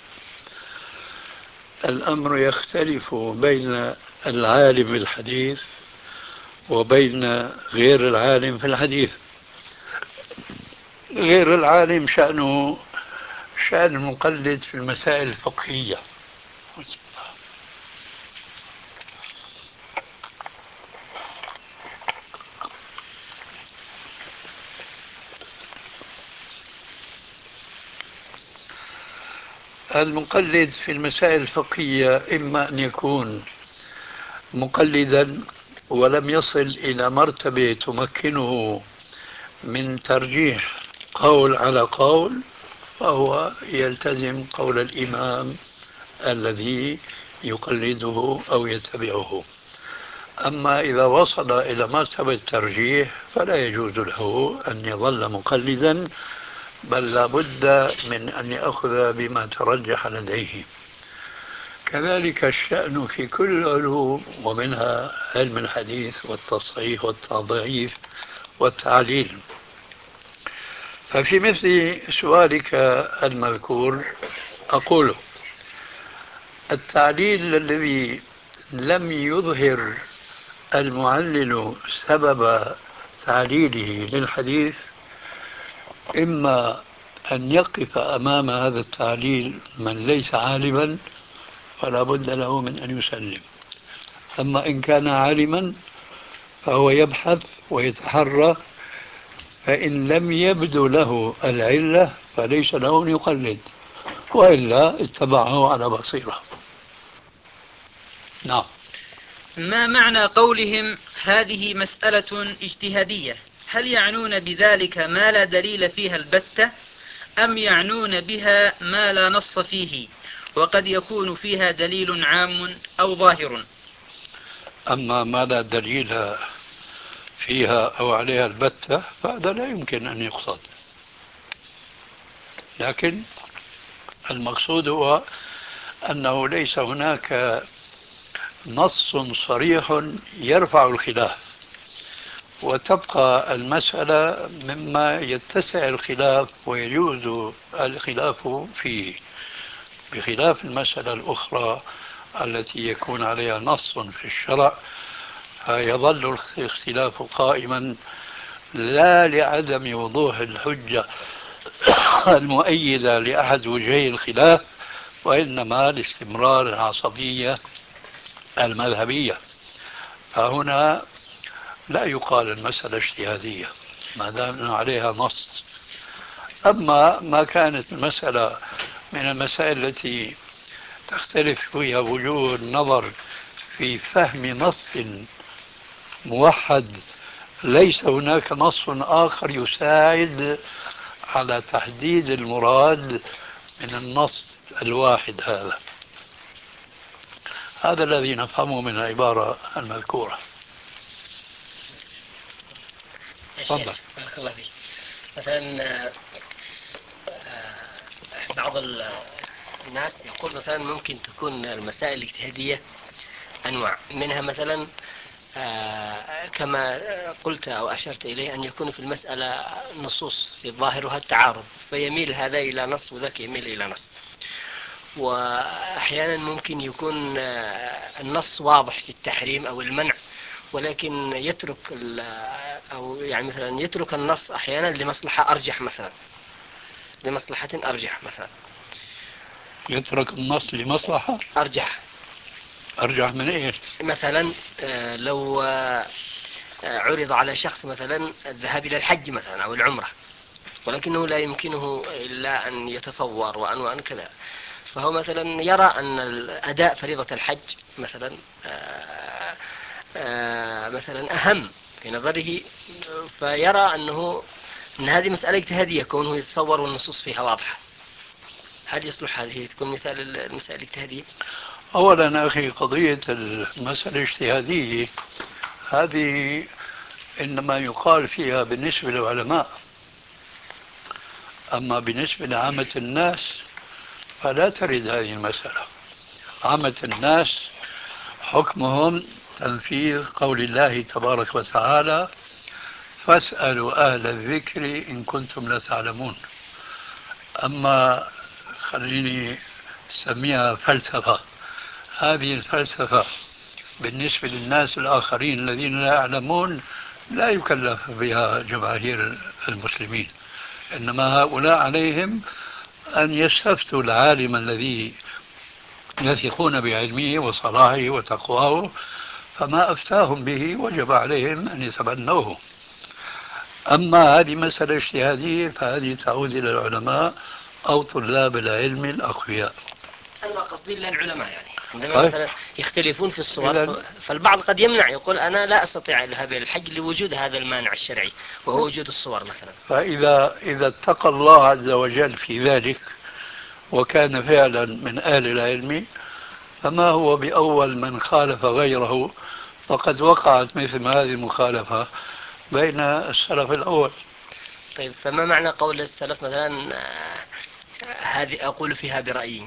Speaker 4: الأمر يختلف بين العالم بالحديث وبين غير العالم في الحديث. غير العالم شأنه شأن المقلد في المسائل الفقهية. المقلد في المسائل الفقهية إما أن يكون مقلدا ولم يصل إلى مرتبة تمكنه من ترجيح قول على قول، فهو يلتزم قول الإمام الذي يقلده أو يتبعه. أما إذا وصل إلى مرتبة الترجيح فلا يجوز له أن يظل مقلدا، بل لا بد من أن يأخذ بما ترجح لديه. كذلك الشأن في كل العلوم، ومنها علم الحديث والتصحيح والتضعيف والتعليل. ففي مثل سؤالك المذكور أقول التعليل الذي لم يظهر المعلل سبب تعليله للحديث، إما أن يقف أمام هذا التعليل من ليس عالما فلا بد له من أن يسلم، أما إن كان عالما فهو يبحث ويتحرى، فإن لم يبدو له العلة فليس له أن يقلد، وإلا اتبعه على بصيرة. نعم.
Speaker 5: ما معنى قولهم هذه مسألة اجتهادية؟ هل يعنون بذلك ما لا دليل فيها البتة، أم يعنون بها ما لا نص فيه وقد يكون فيها دليل عام أو ظاهر؟
Speaker 4: أما ما لا دليل فيها أو عليها البتة فهذا لا يمكن أن يقصد، لكن المقصود هو أنه ليس هناك نص صريح يرفع الخلاف، وتبقى المسألة مما يتسع الخلاف ويجوز الخلاف فيه، بخلاف المسألة الأخرى التي يكون عليها نص في الشرع، فيظل الاختلاف قائما لا لعدم وضوح الحجة المؤيدة لأحد وجهي الخلاف، وإنما لاستمرار العصبية المذهبية. فهنا لا يقال المسألة اجتهادية ما دام عليها نص. أما ما كانت المسألة من المسائل التي تختلف فيها وجوه النظر في فهم نص موحد، ليس هناك نص آخر يساعد على تحديد المراد من النص الواحد هذا. هذا الذي نفهمه من العبارة المذكورة.
Speaker 8: تفضل. بارك الله فيك. مثلا بعض الناس يقول مثلا ممكن تكون المسائل الاجتهادية أنواع منها، مثلا كما قلت أو أشرت إليه أن يكون في المسألة نصوص في ظاهرها التعارض، فيميل هذا إلى نص وذاك يميل إلى نص. وأحيانا ممكن يكون النص واضح في التحريم أو المنع، ولكن يترك أو يعني مثلا يترك النص أحيانا لمصلحة أرجح، مثلا لمصلحة أرجح، مثلا
Speaker 4: يترك النص لمصلحة
Speaker 8: أرجح.
Speaker 4: أرجح من إيش؟
Speaker 8: مثلا لو عرض على شخص مثلا الذهاب إلى الحج مثلا أو العمرة، ولكنه لا يمكنه إلا أن يتصور وأن كذا، فهو مثلا يرى أن أداء فريضة الحج مثلا مثلا أهم في نظره، فيرى أن هذه مسألة اجتهادية كونه يتصور والنصوص فيها واضحة. هل يصلح هذه تكون مثال المسائل الاجتهادية؟
Speaker 4: أولا أخي، قضية المسألة الاجتهادية هذه إنما يقال فيها بالنسبة للعلماء، أما بالنسبة لعامة الناس فلا ترد هذه المسألة. عامة الناس حكمهم تنفيذ قول الله تبارك وتعالى: فاسألوا أهل الذكر إن كنتم لا تعلمون. أما خليني أسميها فلسفة، هذه الفلسفة بالنسبة للناس الآخرين الذين لا يعلمون لا يكلف بها جماهير المسلمين، إنما هؤلاء عليهم أن يستفتوا العالم الذي يثقون بعلمه وصلاحه وتقواه، فما أفتاهم به وجب عليهم أن يتبنوه. أما هذه مسألة اجتهادية فهذه تعود إلى العلماء أو طلاب العلم الأقوياء.
Speaker 8: أنا قصدي للعلماء، يعني عندما مثلا يختلفون في الصور، فالبعض قد يمنع، يقول أنا لا أستطيع الذهاب إلى الحج لوجود هذا المانع الشرعي وهو وجود الصور مثلا.
Speaker 4: فإذا اتقى الله عز وجل في ذلك وكان فعلا من أهل العلم، فما هو بأول من خالف غيره، فقد وقعت مثل هذه المخالفة بين السلف الأول.
Speaker 8: طيب، فما معنى قول السلف مثلا هذه أقول فيها برأيي؟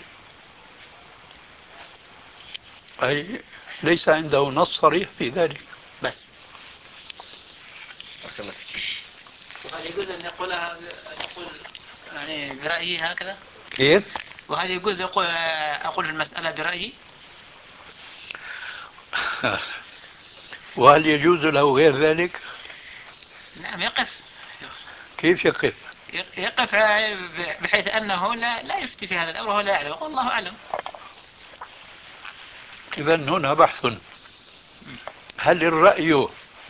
Speaker 4: أي ليس عنده نص صريح في ذلك.
Speaker 8: بس
Speaker 5: وهل يجوز أن يقول يعني برأيي هكذا؟
Speaker 4: كيف؟
Speaker 5: وهل يجوز أقول المسألة برأيي؟
Speaker 4: وهل يجوز له غير ذلك؟
Speaker 5: نعم، يقف.
Speaker 4: كيف يقف؟
Speaker 5: يقف بحيث أنه لا يفتي في هذا الأمر وهو لا يعلم، والله أعلم.
Speaker 4: إذا هنا بحث: هل الرأي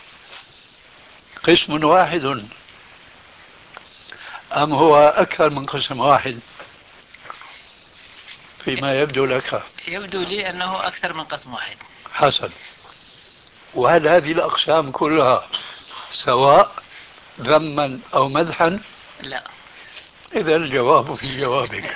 Speaker 4: قسم واحد أم هو أكثر من قسم واحد فيما يبدو لك؟
Speaker 5: يبدو لي أنه أكثر من قسم واحد.
Speaker 4: حسن. وهل هذه الأقسام كلها سواء ذما أو مدحا؟
Speaker 5: لا.
Speaker 4: إذا الجواب في جوابك.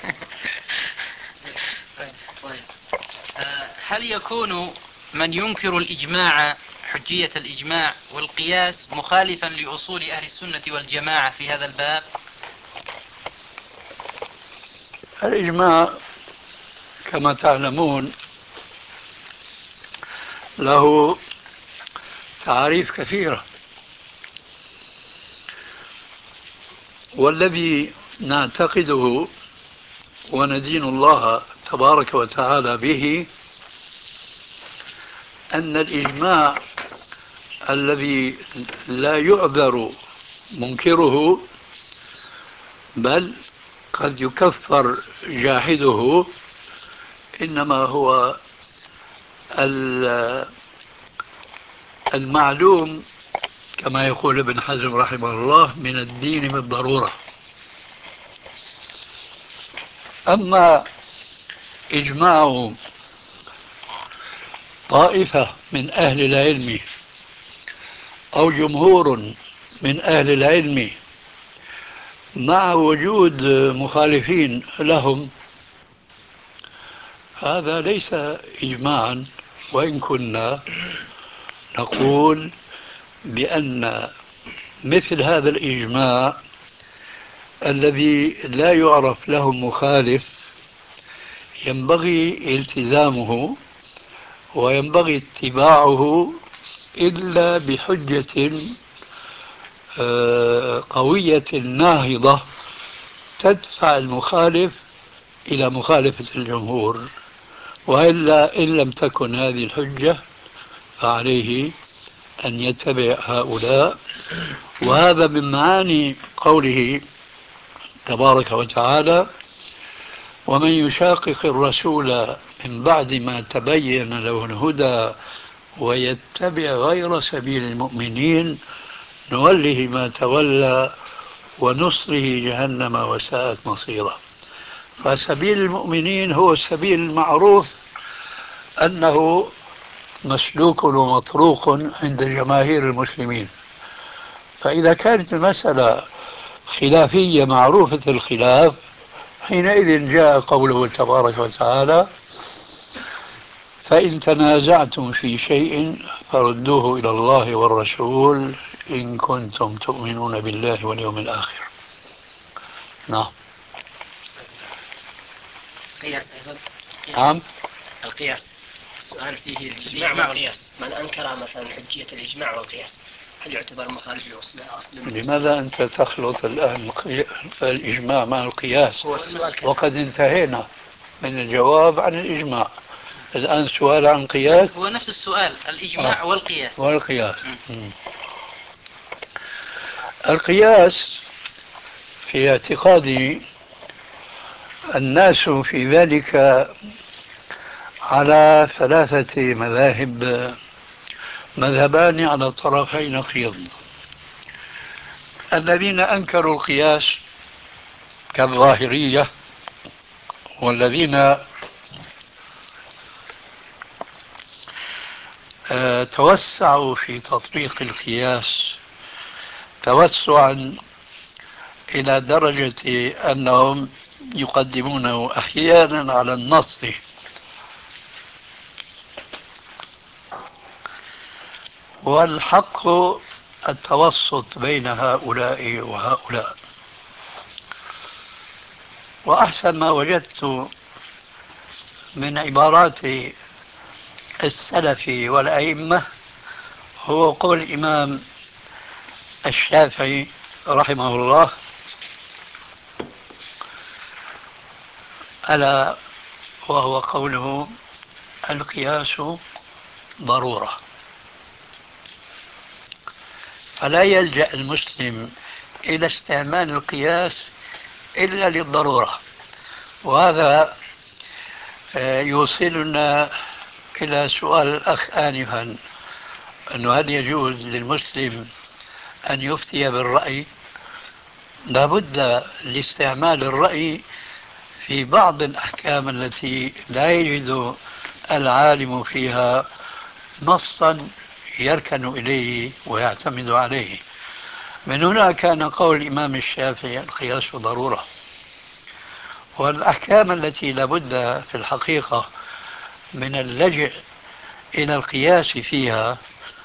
Speaker 5: هل يكون من ينكر الإجماع، حجية الإجماع والقياس، مخالفا لأصول أهل السنة والجماعة في هذا الباب؟
Speaker 4: الإجماع كما تعلمون له تعاريف كثيرة. والذي نعتقده وندين الله تبارك وتعالى به أن الإجماع الذي لا يعذر منكره بل قد يكفر جاحده إنما هو المعلوم كما يقول ابن حزم رحمه الله من الدين بالضرورة. أما إجماع طائفة من أهل العلم أو جمهور من أهل العلم مع وجود مخالفين لهم، هذا ليس إجماعا، وإن كنا نقول بأن مثل هذا الإجماع الذي لا يعرف له مخالف ينبغي التزامه وينبغي اتباعه إلا بحجة قوية ناهضة تدفع المخالف إلى مخالفة الجمهور، وإلا إن لم تكن هذه الحجة فعليه أن يتبع هؤلاء. وهذا من معاني قوله تبارك وتعالى: ومن يشاقق الرسول من بعد ما تبين له الهدى ويتبع غير سبيل المؤمنين نوله ما تولى ونصره جهنم وساءت مصيره. فسبيل المؤمنين هو السبيل المعروف أنه مسلوك ومطروق عند جماهير المسلمين. فإذا كانت المسألة خلافية معروفة الخلاف، حينئذ جاء قوله تبارك وتعالى: فإن تنازعتم في شيء فردوه إلى الله والرسول إن كنتم تؤمنون بالله واليوم الآخر. نعم.
Speaker 8: قياس أيضا.
Speaker 4: نعم.
Speaker 8: القياس السؤال فيه الإجماع والقياس. من أنكر مثلا حجية الإجماع والقياس هل يعتبر مخالف لأصل؟
Speaker 4: لماذا أنت تخلط الآن الإجماع مع القياس؟ وقد انتهينا من الجواب عن الإجماع، الآن سؤال عن قياس.
Speaker 5: هو نفس السؤال، الإجماع والقياس.
Speaker 4: القياس في اعتقادي الناس في ذلك على ثلاثة مذاهب، مذهبان على طرفي نقيض. الذين أنكروا القياس كالظاهرية، والذين توسعوا في تطبيق القياس توسعا إلى درجة أنهم يقدمونه أحيانا على النص. والحق التوسط بين هؤلاء وهؤلاء. وأحسن ما وجدت من عبارات السلف والأئمة هو قول الإمام الشافعي رحمه الله: ألا وهو قوله: القياس ضرورة. فلا يلجأ المسلم إلى استعمال القياس إلا للضرورة. وهذا يوصلنا إلى سؤال الأخ آنفا، أنه هل يجوز للمسلم أن يفتي بالرأي؟ لابد لاستعمال الرأي في بعض الأحكام التي لا يجد العالم فيها نصا يركن إليه ويعتمد عليه. من هنا كان قول الإمام الشافعي: القياس ضرورة. والأحكام التي لابد في الحقيقة من اللجأ إلى القياس فيها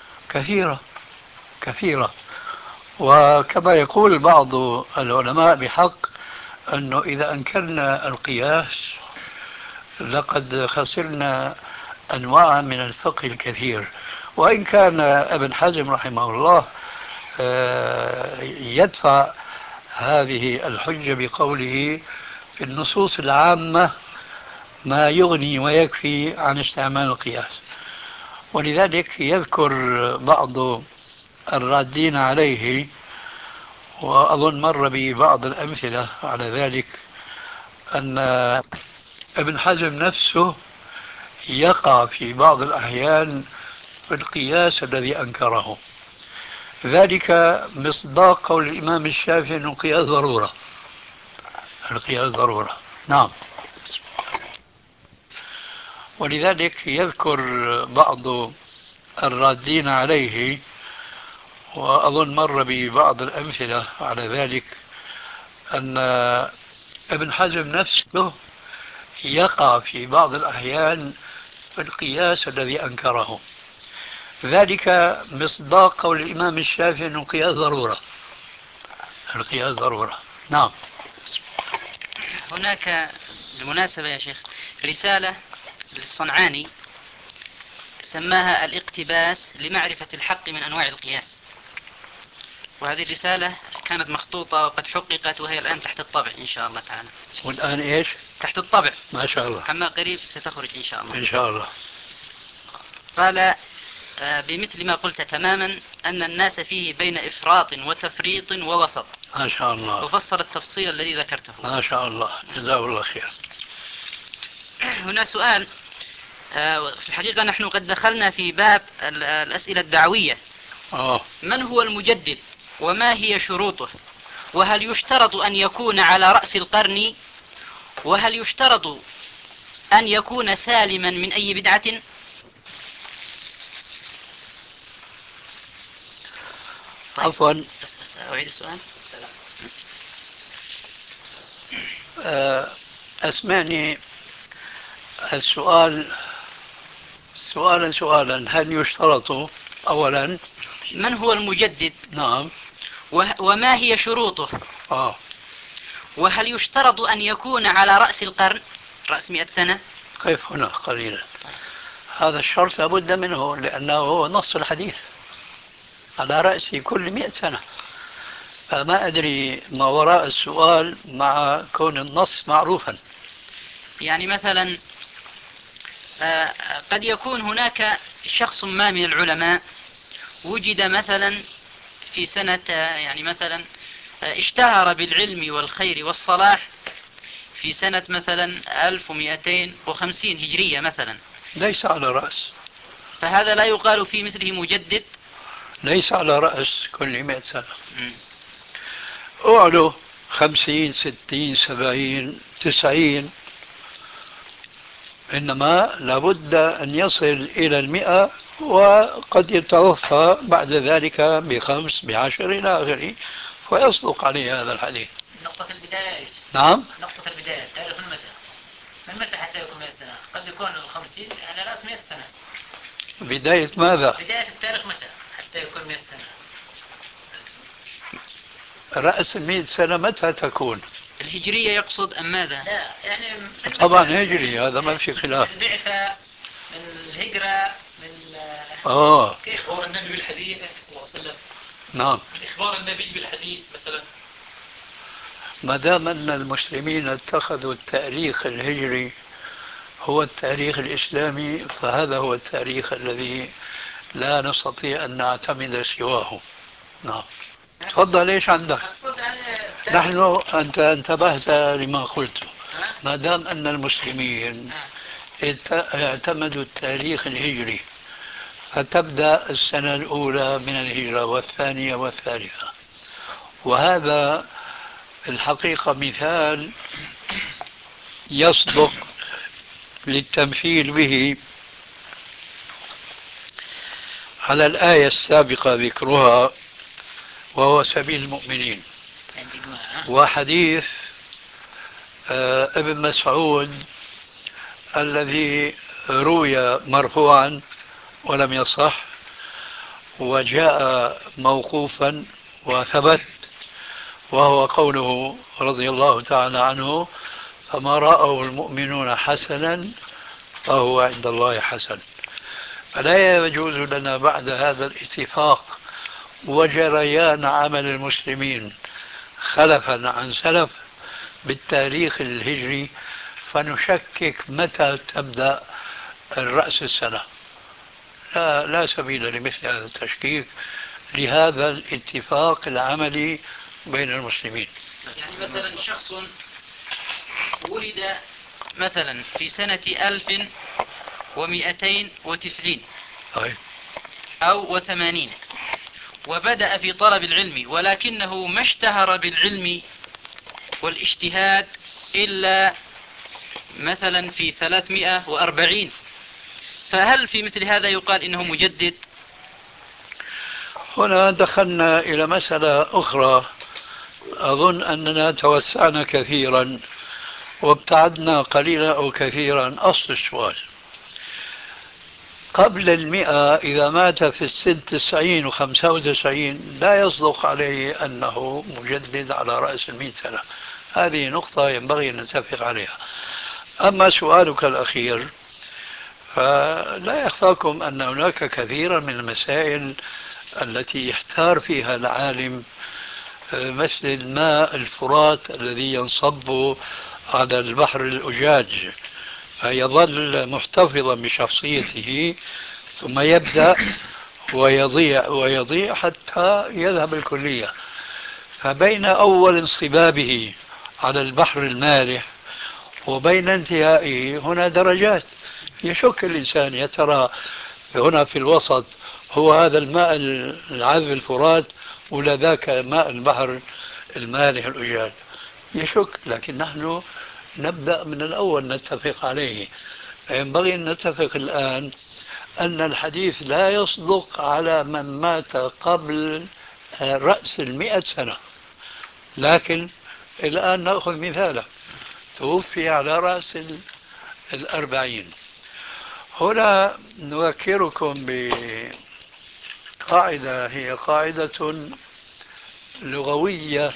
Speaker 4: كثيرة. وكما يقول بعض العلماء بحق أنه إذا أنكرنا القياس لقد خسرنا أنواع من الفقه الكثير. وإن كان ابن حزم رحمه الله يدفع هذه الحجة بقوله في النصوص العامة ما يغني ويكفي عن استعمال القياس. ولذلك يذكر بعض الرادين عليه، وأظن مر ببعض الأمثلة على ذلك، أن ابن حزم نفسه يقع في بعض الأحيان في القياس الذي أنكره. ذلك مصداق قول الإمام الشافعي أنه قياس ضرورة. القياس ضرورة، نعم. ولذلك يذكر بعض الرادين عليه، وأظن مر ببعض الأمثلة على ذلك، أن ابن حزم نفسه يقع في بعض الأحيان في القياس الذي أنكره. ذلك مصداق قول الإمام الشافعي أنه قياس ضرورة. القياس ضرورة، نعم.
Speaker 5: هناك بالمناسبة يا شيخ رسالة للصنعاني سماها الاقتباس لمعرفة الحق من أنواع القياس، وهذه الرسالة كانت مخطوطة وقد حققت وهي الآن تحت الطبع إن شاء الله تعالى.
Speaker 4: والآن إيش؟
Speaker 5: تحت الطبع
Speaker 4: ما شاء الله.
Speaker 5: أما قريب ستخرج إن شاء الله.
Speaker 4: إن شاء الله.
Speaker 5: قال بمثل ما قلت تماما أن الناس فيه بين إفراط وتفريط ووسط.
Speaker 4: ما شاء الله.
Speaker 5: وفصل التفصيل الذي ذكرته.
Speaker 4: ما شاء الله، جزاه الله خير.
Speaker 5: هنا سؤال، في الحقيقة نحن قد دخلنا في باب الأسئلة الدعوية. من هو المجدد وما هي شروطه؟ وهل يشترط أن يكون على رأس القرن؟ وهل يشترط أن يكون سالما من أي بدعة؟
Speaker 4: طيب. عفوا،
Speaker 5: أعيد السؤال.
Speaker 4: أسمعني السؤال سؤالا. هل يشترط أولا
Speaker 5: من هو المجدد؟
Speaker 4: نعم.
Speaker 5: وما هي شروطه؟ وهل يشترط أن يكون على رأس القرن، رأس 100 سنة؟
Speaker 4: كيف هنا قليلا. هذا الشرط لابد منه، لأنه هو نص الحديث على رأس كل 100 سنة. فما أدري ما وراء السؤال مع كون النص معروفا.
Speaker 5: يعني مثلا قد يكون هناك شخص ما من العلماء وجد مثلا في سنة، يعني مثلا اشتهر بالعلم والخير والصلاح في سنة مثلا 1250 هجرية مثلا،
Speaker 4: ليس على رأس.
Speaker 5: فهذا لا يقال في مثله مجدد.
Speaker 4: ليس على رأس كل 100 سنة. أعلو 50 60 70 90، إنما لابد أن يصل إلى 100، وقد يتوفى بعد ذلك ب5 ب10 إلى آخره، فيصدق عليه هذا الحديث.
Speaker 7: نقطة البداية.
Speaker 4: نعم.
Speaker 7: نقطة البداية تعرف من متى حتى يكون 100 سنة؟ قد يكون 50 على رأس 100 سنة.
Speaker 4: بداية ماذا؟
Speaker 7: بداية التاريخ متى حتى يكون 100 سنة؟
Speaker 4: رأس 100 سنة متى تكون؟
Speaker 5: الهجرية يقصد أم ماذا؟
Speaker 7: لا يعني
Speaker 4: طبعا هجري، هذا ما في خلاف.
Speaker 7: البعثة من الهجرة من كيف أخبار النبي بالحديث صلى الله عليه وسلم.
Speaker 4: نعم.
Speaker 7: من إخبار النبي بالحديث مثلا.
Speaker 4: ما دام أن المسلمين اتخذوا التاريخ الهجري هو التاريخ الإسلامي، فهذا هو التاريخ الذي لا نستطيع أن نعتمد سواه. نعم. تفضل، ايش عندك؟ نحن أنت انتبهت لما قلت. ما دام أن المسلمين اعتمدوا التاريخ الهجري، فتبدأ السنة الأولى من الهجرة والثانية والثالثة، وهذا الحقيقة مثال يصدق للتمثيل به على الآية السابقة ذكرها، وهو سبيل المؤمنين، وحديث ابن مسعود الذي روي مرفوعا ولم يصح، وجاء موقوفا وثبت، وهو قوله رضي الله تعالى عنه: فما رأوا المؤمنون حسنا فهو عند الله حسن. فلا يجوز لنا بعد هذا الاتفاق وجريان عمل المسلمين خلفا عن سلف بالتاريخ الهجري، فنشكك متى تبدأ الرأس السنة. لا سبيل لمثل هذا التشكيك، لهذا الاتفاق العملي بين المسلمين.
Speaker 5: يعني مثلا شخص ولد مثلا في سنة 1290 أو 80، وبدأ في طلب العلم، ولكنه ما اشتهر بالعلم والاجتهاد إلا مثلا في 340، فهل في مثل هذا يقال إنه مجدد؟
Speaker 4: هنا دخلنا إلى مسألة أخرى، أظن أننا توسعنا كثيرا وابتعدنا قليلا أو كثيرا. أصل السؤال: قبل 100 إذا مات في السن 90 و95 لا يصدق عليه أنه مجدد على رأس 100 سنة. هذه نقطة ينبغي أن نتفق عليها. أما سؤالك الأخير، فلا يخفاكم أن هناك كثيرا من المسائل التي يحتار فيها العالم، مثل الماء الفرات الذي ينصب على البحر الأجاج فيظل محتفظا بشخصيته، ثم يبدأ ويضيع حتى يذهب الكلية. فبين أول انصبابه على البحر المالح وبين انتهائه هنا درجات. يشك الإنسان، يا ترى هنا في الوسط هو هذا الماء العذب الفرات ولا ذاك ماء البحر المالح الأجاج؟ يشك. لكن نحن نبدأ من الأول نتفق عليه. فينبغي أن نتفق الآن أن الحديث لا يصدق على من مات قبل رأس 100 سنة. لكن الآن نأخذ مثالا: توفي على رأس 40. هنا نذكركم بقاعدة، هي قاعدة لغوية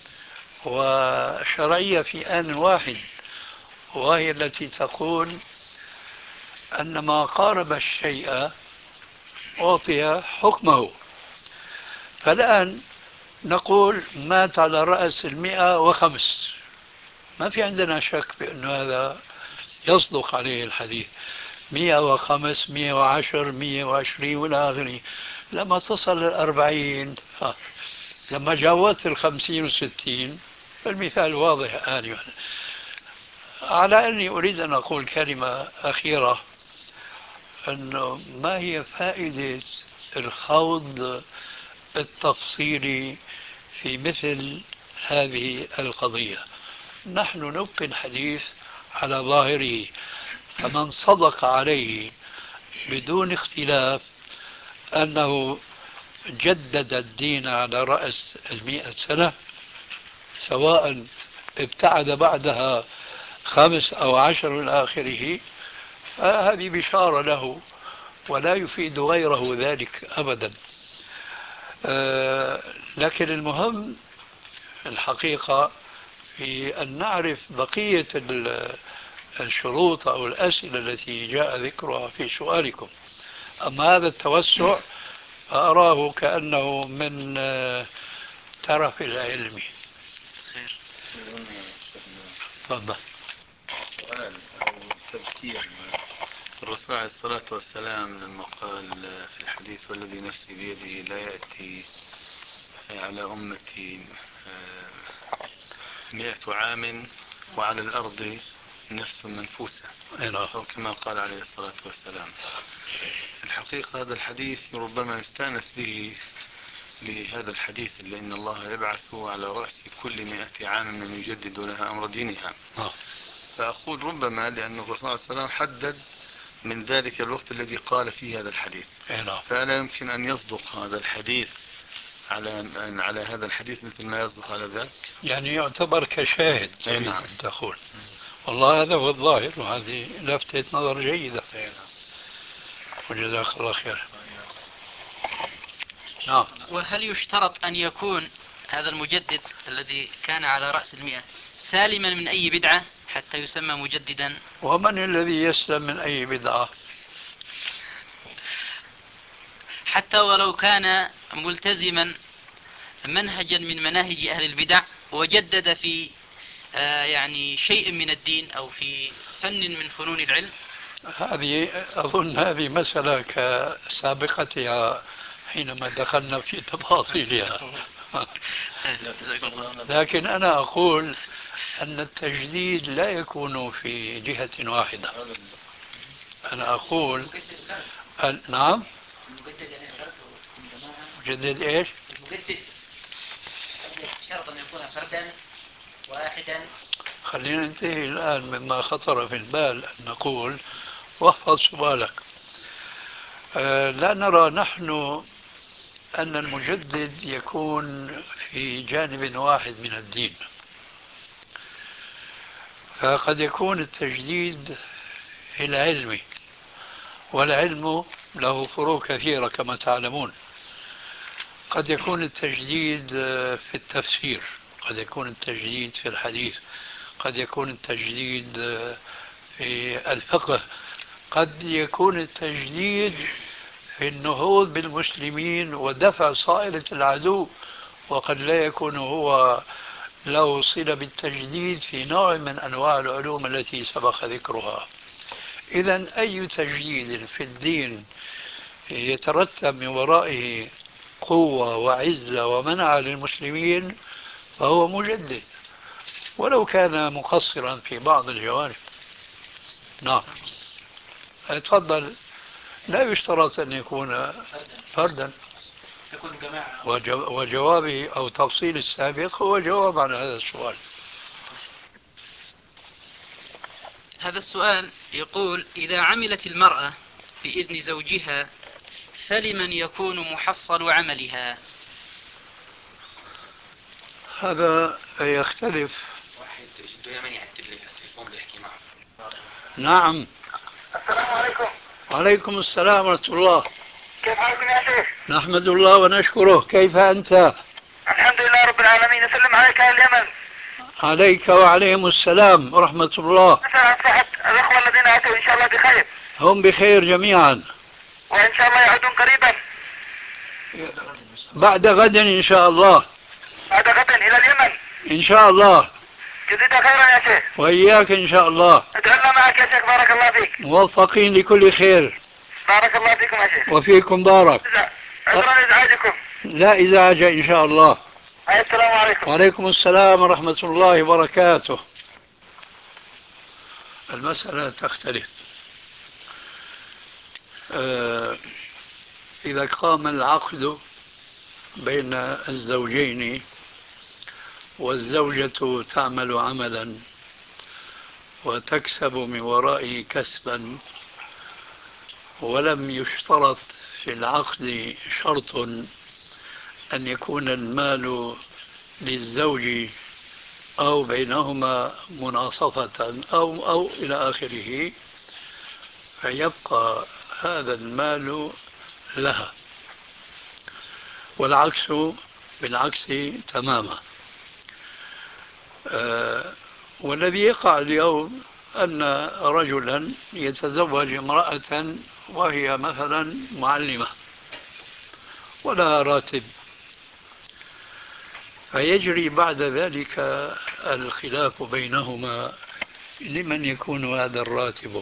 Speaker 4: وشرعية في آن واحد، وهي التي تقول أن ما قارب الشيء أعطي حكمه. فالآن نقول مات على رأس 105، ما في عندنا شك بأن هذا يصدق عليه الحديث. 105 110 120 والى آخره. لما تصل 40، لما جاوزت 50 و60، فالمثال واضح آنفا. على أني أريد أن أقول كلمة أخيرة، أنه ما هي فائدة الخوض التفصيلي في مثل هذه القضية؟ نحن نبقي الحديث على ظاهره، فمن صدق عليه بدون اختلاف أنه جدد الدين على رأس 100 سنة، سواء ابتعد بعدها 5 أو 10 إلى آخره، فهذه بشارة له ولا يفيد غيره ذلك أبدا. لكن المهم الحقيقة في أن نعرف بقية الشروط أو الأسئلة التي جاء ذكرها في سؤالكم. أما هذا التوسع فأراه كأنه من ترف العلم. تفضل.
Speaker 6: سؤال أو تذكير. الرسول عليه الصلاة والسلام لما قال في الحديث: والذي نفسي بيده لا يأتي على أمتي 100 عام وعلى الأرض نفس منفوسة، أو كما قال عليه الصلاة والسلام. الحقيقة هذا الحديث ربما يستأنس به لهذا الحديث: لأن الله يبعث على رأس كل 100 عام من يجدد لها أمر دينها. فأقول ربما لأن الرسول صلى الله عليه وسلم حدد من ذلك الوقت الذي قال فيه هذا الحديث، فلا يمكن أن يصدق هذا الحديث على هذا الحديث مثل ما يصدق على ذاك، يعني
Speaker 4: يعتبر كشاهد. نعم. تقول والله هذا هو الظاهر، وهذه لفتة نظر جيدة. وجزاك الله خير. نعم.
Speaker 5: وهل يشترط أن يكون هذا المجدد الذي كان على رأس 100 سالما من أي بدعة حتى يسمى مجددا؟
Speaker 4: ومن الذي يسلم من أي بدعة؟
Speaker 5: حتى ولو كان ملتزما منهجا من مناهج أهل البدع وجدد في يعني شيء من الدين أو في فن من فنون العلم؟
Speaker 4: أظن هذه مسألة كسابقتها حينما دخلنا في تفاصيلها. لكن أنا أقول أن التجديد لا يكون في جهة واحدة. أنا أقول نعم. مجدد إيش؟
Speaker 5: المجدد شرط أن يكون فردا واحدا.
Speaker 4: خلينا ننتهي الآن مما خطر في البال أن نقول، واحفظ سؤالك. لا نرى نحن أن المجدد يكون في جانب واحد من الدين، فقد يكون التجديد في العلم، والعلم له فروع كثيرة كما تعلمون. قد يكون التجديد في التفسير، قد يكون التجديد في الحديث، قد يكون التجديد في الفقه، قد يكون التجديد في النهوض بالمسلمين ودفع صائلة العدو، وقد لا يكون هو له صلة بالتجديد في نوع من أنواع العلوم التي سبق ذكرها. إذن أي تجديد في الدين يترتب من ورائه قوة وعزة ومنع للمسلمين فهو مجدد، ولو كان مقصرا في بعض الجوانب. نعم، تفضل. لا يشترط أن يكون فردا. وجوابي أو تفصيل السابق هو جواب عن هذا السؤال.
Speaker 5: هذا السؤال يقول: إذا عملت المرأة بإذن زوجها فلمن يكون محصل عملها؟
Speaker 4: هذا يختلف. نعم.
Speaker 9: السلام عليكم.
Speaker 4: وعليكم السلام ورحمة الله.
Speaker 9: كيف حالكم يا شيخ؟
Speaker 4: نحمد الله ونشكره. كيف أنت؟
Speaker 9: الحمد لله رب العالمين. أسلم عليك أهل اليمن.
Speaker 4: عليك وعليهم السلام ورحمة الله.
Speaker 9: أسأل عن صحة الأخوة الذين أتوا إن شاء الله بخير.
Speaker 4: هم بخير جميعا،
Speaker 9: وإن شاء الله يعودون قريبا.
Speaker 4: بعد غد إن شاء الله.
Speaker 9: بعد غد إلى اليمن
Speaker 4: إن شاء الله.
Speaker 9: جزيك خيرا يا شيخ.
Speaker 4: وإياك إن شاء الله.
Speaker 9: أتعلم معك يا شيخ. بارك الله فيك.
Speaker 4: موفقين لكل خير.
Speaker 9: بارك الله فيكم يا شيخ.
Speaker 4: وفيكم بارك.
Speaker 9: عذرا إزعاجكم.
Speaker 4: لا إزعاج إن شاء الله.
Speaker 9: السلام عليكم.
Speaker 4: وعليكم السلام ورحمة الله وبركاته. المسألة تختلف. إذا قام العقد بين الزوجين والزوجة تعمل عملا وتكسب من ورائه كسبا، ولم يشترط في العقد شرط أن يكون المال للزوج أو بينهما مناصفة أو إلى آخره، فيبقى هذا المال لها، والعكس بالعكس تماما. والذي يقع اليوم أن رجلا يتزوج امرأة وهي مثلا معلمة ولا راتب، فيجري بعد ذلك الخلاف بينهما لمن يكون هذا الراتب.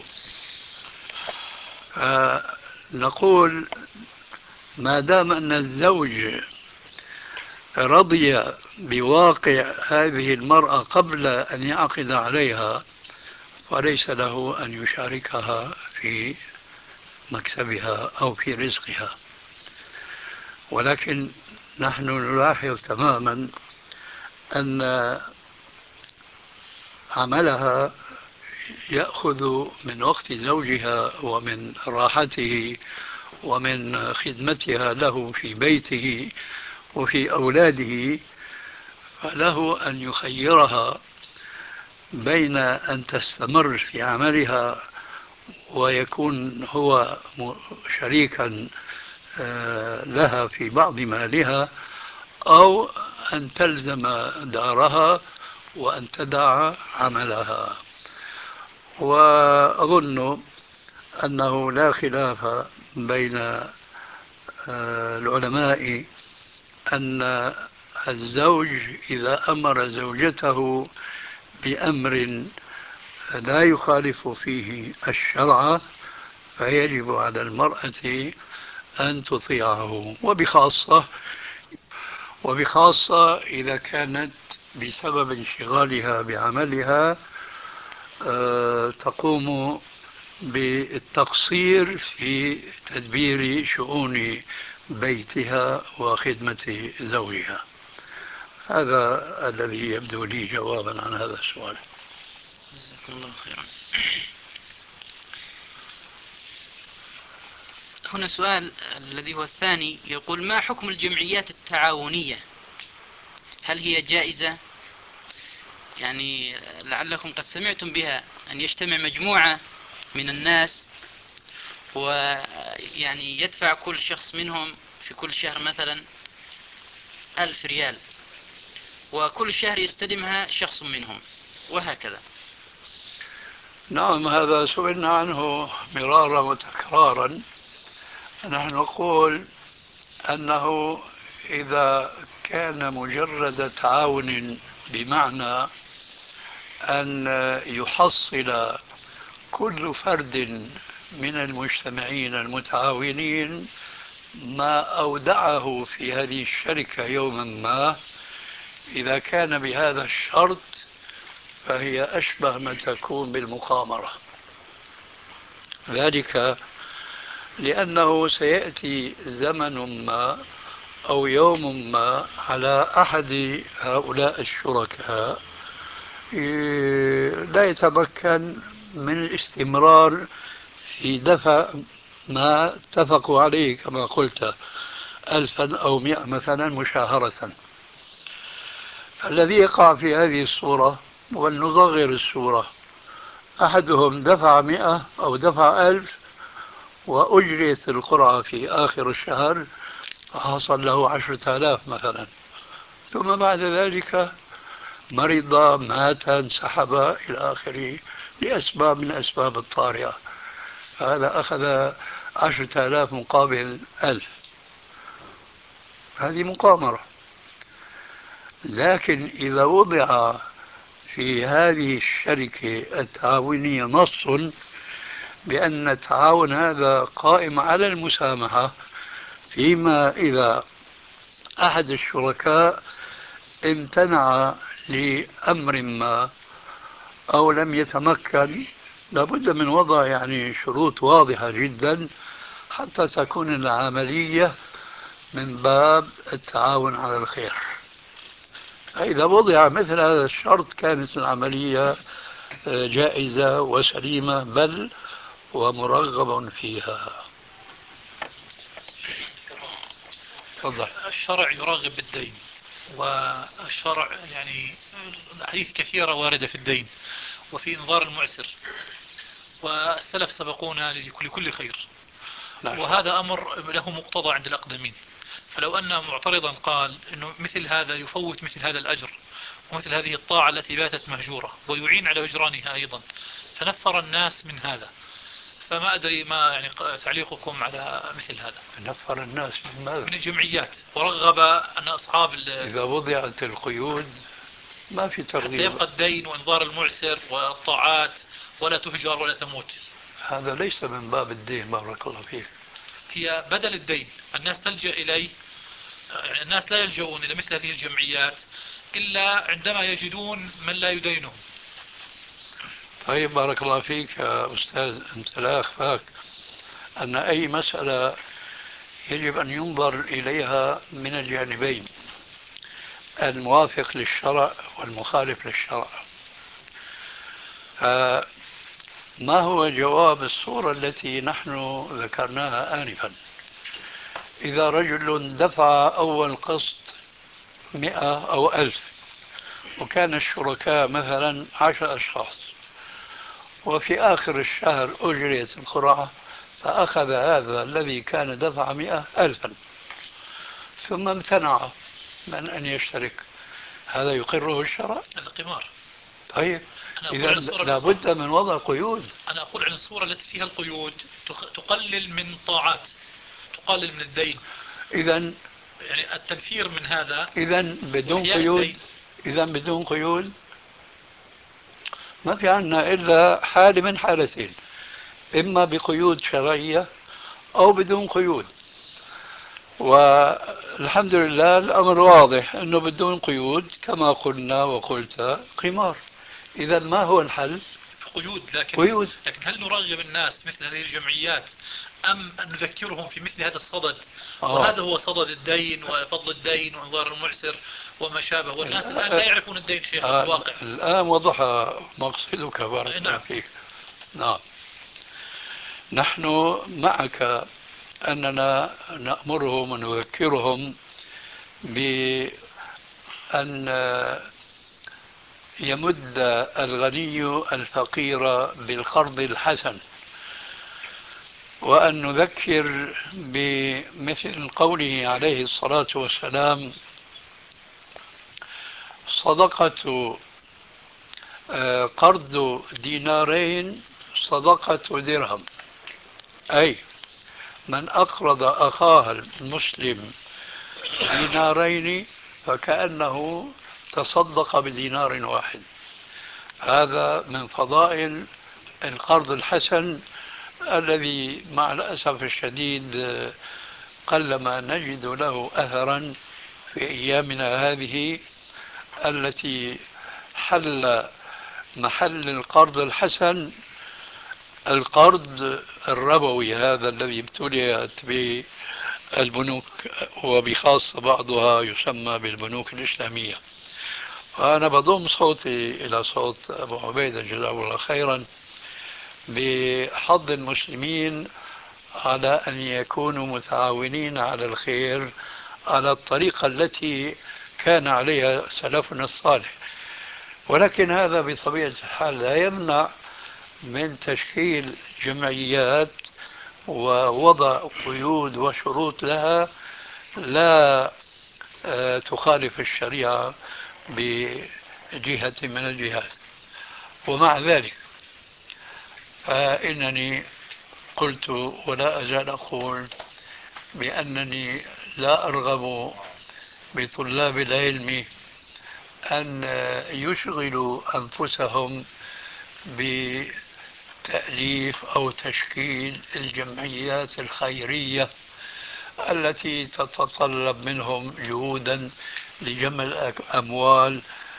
Speaker 4: نقول ما دام أن الزوج رضي بواقع هذه المرأة قبل أن يعقد عليها فليس له أن يشاركها في مكسبها أو في رزقها. ولكن نحن نلاحظ تماما أن عملها يأخذ من وقت زوجها ومن راحته ومن خدمتها له في بيته وفي أولاده، فله أن يخيرها بين أن تستمر في عملها ويكون هو شريكا لها في بعض مالها، أو أن تلزم دارها وأن تدع عملها. وأظن أنه لا خلاف بين العلماء أن الزوج إذا أمر زوجته بأمر لا يخالف فيه الشرع فيجب على المرأة أن تطيعه، وبخاصة إذا كانت بسبب انشغالها بعملها تقوم بالتقصير في تدبير شؤون بيتها وخدمة زوجها. هذا الذي يبدو لي جوابا عن هذا السؤال.
Speaker 5: جزاكم الله خيرا. هنا سؤال الذي هو الثاني يقول: ما حكم الجمعيات التعاونية؟ هل هي جائزة؟ يعني لعلكم قد سمعتم بها، أن يجتمع مجموعة من الناس ويعني يدفع كل شخص منهم في كل شهر مثلا 1000 ريال، وكل شهر يستلمها شخص منهم، وهكذا.
Speaker 4: نعم، هذا سئلنا عنه مرارا وتكرارا. نحن نقول أنه إذا كان مجرد تعاون بمعنى أن يحصل كل فرد من المجتمعين المتعاونين ما أودعه في هذه الشركة يوما ما، إذا كان بهذا الشرط فهي أشبه ما تكون بالمقامرة. ذلك لأنه سيأتي زمن ما أو يوم ما على أحد هؤلاء الشركاء لا يتمكن من الاستمرار في دفع ما اتفقوا عليه كما قلت 1000 أو 100 مثلا مشاهرة. فالذي يقع في هذه الصورة، ولنصغر الصورة، أحدهم دفع 100 أو دفع 1000 وأجريت القرعة في آخر الشهر فحصل له 10,000 مثلا، ثم بعد ذلك مرض، مات، انسحب إلى آخره لأسباب من الأسباب الطارئة، فهذا أخذ 10,000 مقابل 1000. هذه مقامرة. لكن إذا وضع في هذه الشركة التعاونية نص بأن التعاون هذا قائم على المسامحة، فيما إذا أحد الشركاء امتنع لأمر ما أو لم يتمكن، لابد من وضع شروط واضحة جدا حتى تكون العملية من باب التعاون على الخير. فإذا وضع مثل هذا الشرط كانت العملية جائزة وسليمة، بل ومرغب فيها. تفضل.
Speaker 7: الشرع يرغب بالدين، والشرع الأحاديث كثيرة واردة في الدين وفي إنظار المعسر، والسلف سبقونا لكل خير. وهذا أمر له مقتضى عند الأقدمين. فلو أن معترضا قال أنه مثل هذا يفوت مثل هذا الأجر ومثل هذه الطاعة التي باتت مهجورة ويعين على هجرانها أيضا، فنفر الناس من هذا، فما أدري ما تعليقكم على مثل هذا.
Speaker 4: نفر الناس من ماذا؟
Speaker 7: من الجمعيات، ورغب أن أصحاب
Speaker 4: إذا وضعت القيود ما في ترغيب،
Speaker 7: حتى يبقى الدين وإنظار المعسر والطاعات ولا تهجر ولا تموت.
Speaker 4: هذا ليس من باب الدين، بارك الله فيك.
Speaker 7: هي بدل الدين، الناس تلجأ إليه. الناس لا يلجؤون إلى مثل هذه الجمعيات إلا عندما يجدون من لا يدينهم.
Speaker 4: طيب بارك الله فيك يا أستاذ، أنت لا أخفاك أن أي مسألة يجب أن ينظر إليها من الجانبين، الموافق للشرع والمخالف للشرع. فما هو جواب الصورة التي نحن ذكرناها آنفا؟ إذا رجل دفع أول قسط 100 أو 1000 وكان الشركاء مثلا 10 أشخاص، وفي آخر الشهر أجريت القرعة فأخذ هذا الذي كان دفع 100 1000 ثم امتنع من أن يشترك، هذا يقره الشرع؟
Speaker 7: هذا قمار.
Speaker 4: طيب إذا لابد من وضع قيود.
Speaker 7: أنا أقول عن الصورة التي فيها القيود تقلل من طاعات، تقلل من الدين.
Speaker 4: إذا
Speaker 7: يعني التنفير من هذا.
Speaker 4: إذا بدون قيود، إذا بدون قيود ما في عنا إلا حالة من حالتين، إما بقيود شرعية أو بدون قيود. والحمد لله الأمر واضح أنه بدون قيود كما قلنا وقلت قمار. إذا ما هو الحل؟
Speaker 7: قيود. لكن هل نرغب الناس مثل هذه الجمعيات أم أن نذكرهم في مثل هذا الصدد؟ وهذا هو صدد الدين وفضل الدين وانظار المعسر وما شابه، والناس الآن لا يعرفون الدين شيخ في الواقع.
Speaker 4: الآن وضح مقصدك بارك الله فيك. نعم، نحن معك أننا نأمرهم ونذكرهم بأن يمد الغني الفقير بالقرض الحسن، وأن نذكر بمثل قوله عليه الصلاة والسلام: صدقة قرض دينارين صدقة درهم، أي من أقرض أخاه المسلم دينارين فكأنه تصدق بدينار واحد. هذا من فضائل القرض الحسن الذي مع الأسف الشديد قلما نجد له أثرا في أيامنا هذه، التي حل محل القرض الحسن القرض الربوي، هذا الذي ابتليت به البنوك، وبخاصة بعضها يسمى بالبنوك الإسلامية. وأنا بضم صوتي إلى صوت أبو عبيدة جزاه الله خيرا بحض المسلمين على أن يكونوا متعاونين على الخير على الطريقة التي كان عليها سلفنا الصالح. ولكن هذا بطبيعة الحال لا يمنع من تشكيل جمعيات ووضع قيود وشروط لها لا تخالف الشريعة بجهة من الجهات. ومع ذلك فإنني قلت ولا أزال أقول بأنني لا أرغب بطلاب العلم أن يشغلوا أنفسهم بتأليف أو تشكيل الجمعيات الخيرية التي تتطلب منهم جهودا لجمع الأموال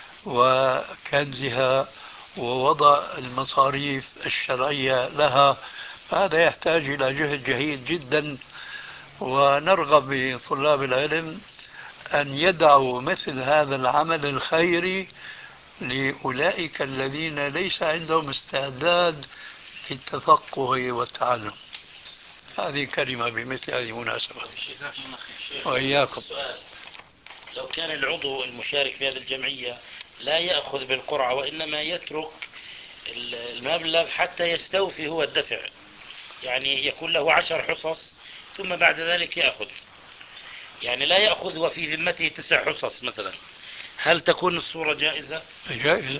Speaker 4: وكنزها ووضع المصاريف الشرعية لها. هذا يحتاج إلى جهد جهيد جدا، ونرغب بطلاب العلم أن يدعوا مثل هذا العمل الخيري لأولئك الذين ليس عندهم استعداد للتفقه والتعلم. هذه كلمة بمثل هذه المناسبة. وإياكم.
Speaker 10: لو كان العضو المشارك في هذه الجمعية لا يأخذ بالقرعة وإنما يترك المبلغ حتى يستوفي هو الدفع، يعني يكون له 10 حصص ثم بعد ذلك يأخذ، يعني لا يأخذ وفي ذمته 9 حصص مثلا، هل تكون الصورة جائزة؟
Speaker 4: جائزة،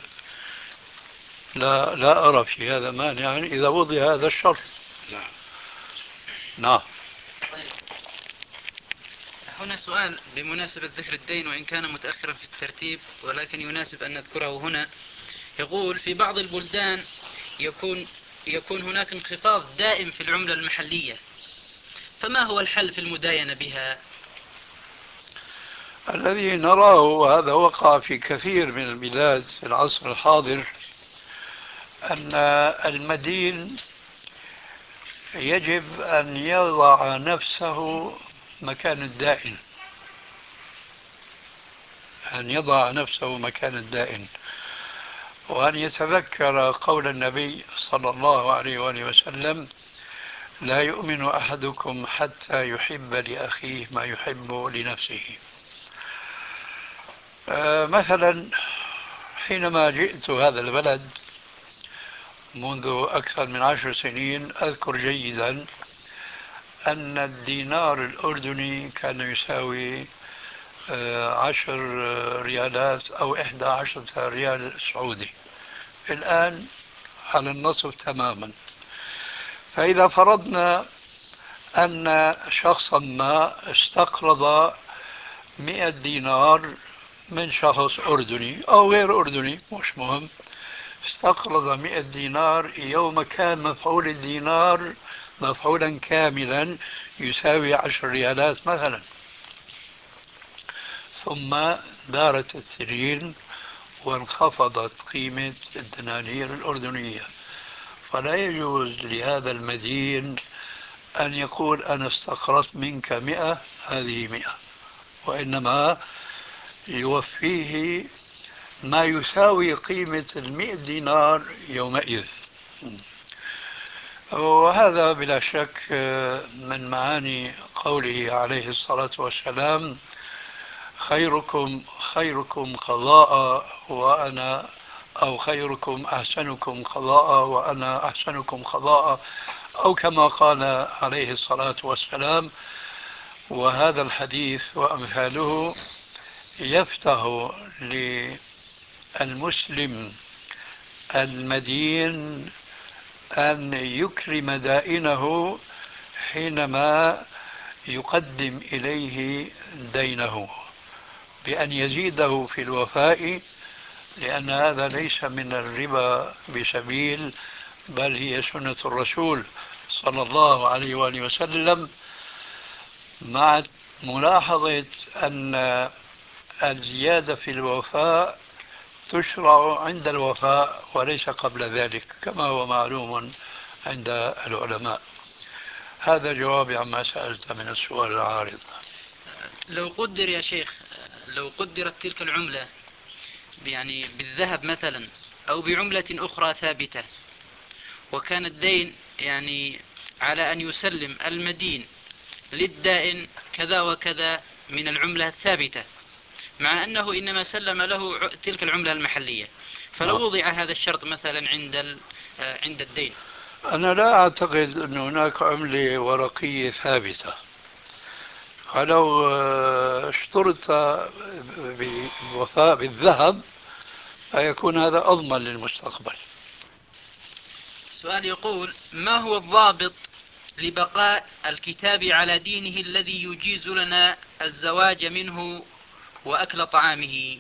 Speaker 4: لا أرى في هذا مانعا إذا وضع هذا الشرط. نعم.
Speaker 5: هنا سؤال بمناسبة ذكر الدين، وإن كان متأخرا في الترتيب ولكن يناسب أن نذكره هنا. يقول: في بعض البلدان يكون هناك انخفاض دائم في العملة المحلية، فما هو الحل في المداينة بها؟
Speaker 4: الذي نراه، وهذا وقع في كثير من البلاد في العصر الحاضر، أن المدين يجب أن يضع نفسه مكان الدائن، أن يضع نفسه مكان الدائن، وأن يتذكر قول النبي صلى الله عليه وآله وسلم: لا يؤمن أحدكم حتى يحب لأخيه ما يحب لنفسه. مثلا حينما جئت هذا البلد منذ أكثر من 10 سنين، أذكر جيدا أن الدينار الأردني كان يساوي 10 ريالات أو 11 ريال سعودي، الآن على النصف تماما. فإذا فرضنا أن شخصا ما استقرض 100 دينار من شخص أردني أو غير أردني مش مهم، استقرض 100 دينار يوم كان مفعول الدينار مفعولا كاملا يساوي 10 ريالات مثلا، ثم دارت السنين وانخفضت قيمة الدنانير الأردنية، فلا يجوز لهذا المدين أن يقول أنا استقرضت منك 100 هذه 100، وإنما يوفيه ما يساوي قيمة 100 دينار يومئذ. وهذا بلا شك من معاني قوله عليه الصلاة والسلام خيركم قضاء وأنا، أو خيركم أحسنكم قضاء وأنا أحسنكم قضاء، أو كما قال عليه الصلاة والسلام. وهذا الحديث وأمثاله يفتح للمسلم المدين أن يكرم دائنه حينما يقدم إليه دينه بأن يزيده في الوفاء، لأن هذا ليس من الربا بسبيل، بل هي سنة الرسول صلى الله عليه وآله وسلم، مع ملاحظة أن الزيادة في الوفاء تشرع عند الوفاء وليس قبل ذلك كما هو معلوم عند العلماء. هذا جوابي عما سألت من السؤال العارض.
Speaker 5: لو قدر يا شيخ، لو قدرت تلك العملة يعني بالذهب مثلا أو بعملة أخرى ثابتة، وكان الدين يعني على أن يسلم المدين للدائن كذا وكذا من العملة الثابتة، مع أنه إنما سلم له تلك العملة المحلية، فلو وضع هذا الشرط مثلا عند الدين.
Speaker 4: أنا لا أعتقد أن هناك عملة ورقية ثابتة، فلو اشترط بوفاء بالذهب فيكون هذا أضمن للمستقبل.
Speaker 5: سؤال يقول: ما هو الضابط لبقاء الكتاب على دينه الذي يجيز لنا الزواج منه وأكل طعامه؟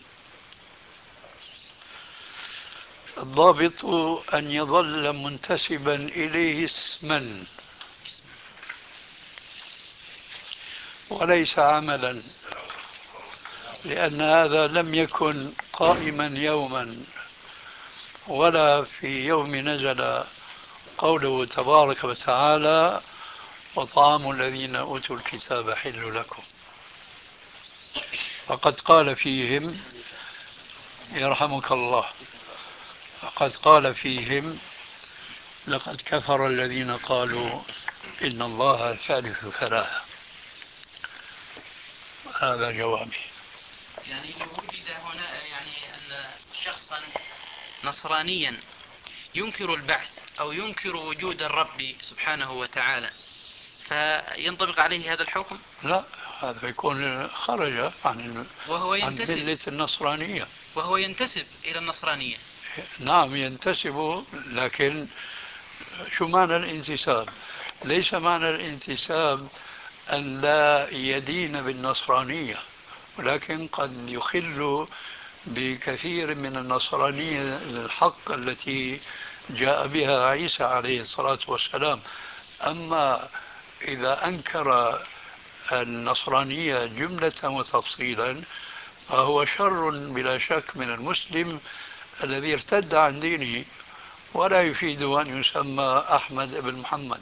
Speaker 4: الضابط أن يظل منتسبا إليه اسما وليس عملا، لأن هذا لم يكن قائما يوما ولا في يوم نزل قوله تبارك وتعالى وطعام الذين أوتوا الكتاب حل لكم، فقد قال فيهم يرحمك الله، فقد قال فيهم لقد كفر الذين قالوا إن الله ثالث ثلاثة. هذا جوابي.
Speaker 5: يعني لو وجد هنا يعني أن شخصا نصرانيا ينكر البعث أو ينكر وجود الرب سبحانه وتعالى، فينطبق عليه هذا الحكم؟
Speaker 4: لا، هذا يكون خرج عن ملة النصرانية،
Speaker 5: وهو ينتسب إلى النصرانية.
Speaker 4: نعم ينتسب، لكن شو معنى الانتساب؟ ليس معنى الانتساب أن لا يدين بالنصرانية، ولكن قد يخل بكثير من النصرانية الحق التي جاء بها عيسى عليه الصلاة والسلام. أما إذا أنكر النصرانية جملة وتفصيلا فهو شر بلا شك من المسلم الذي ارتد عن دينه، ولا يفيد أن يسمى أحمد بن محمد.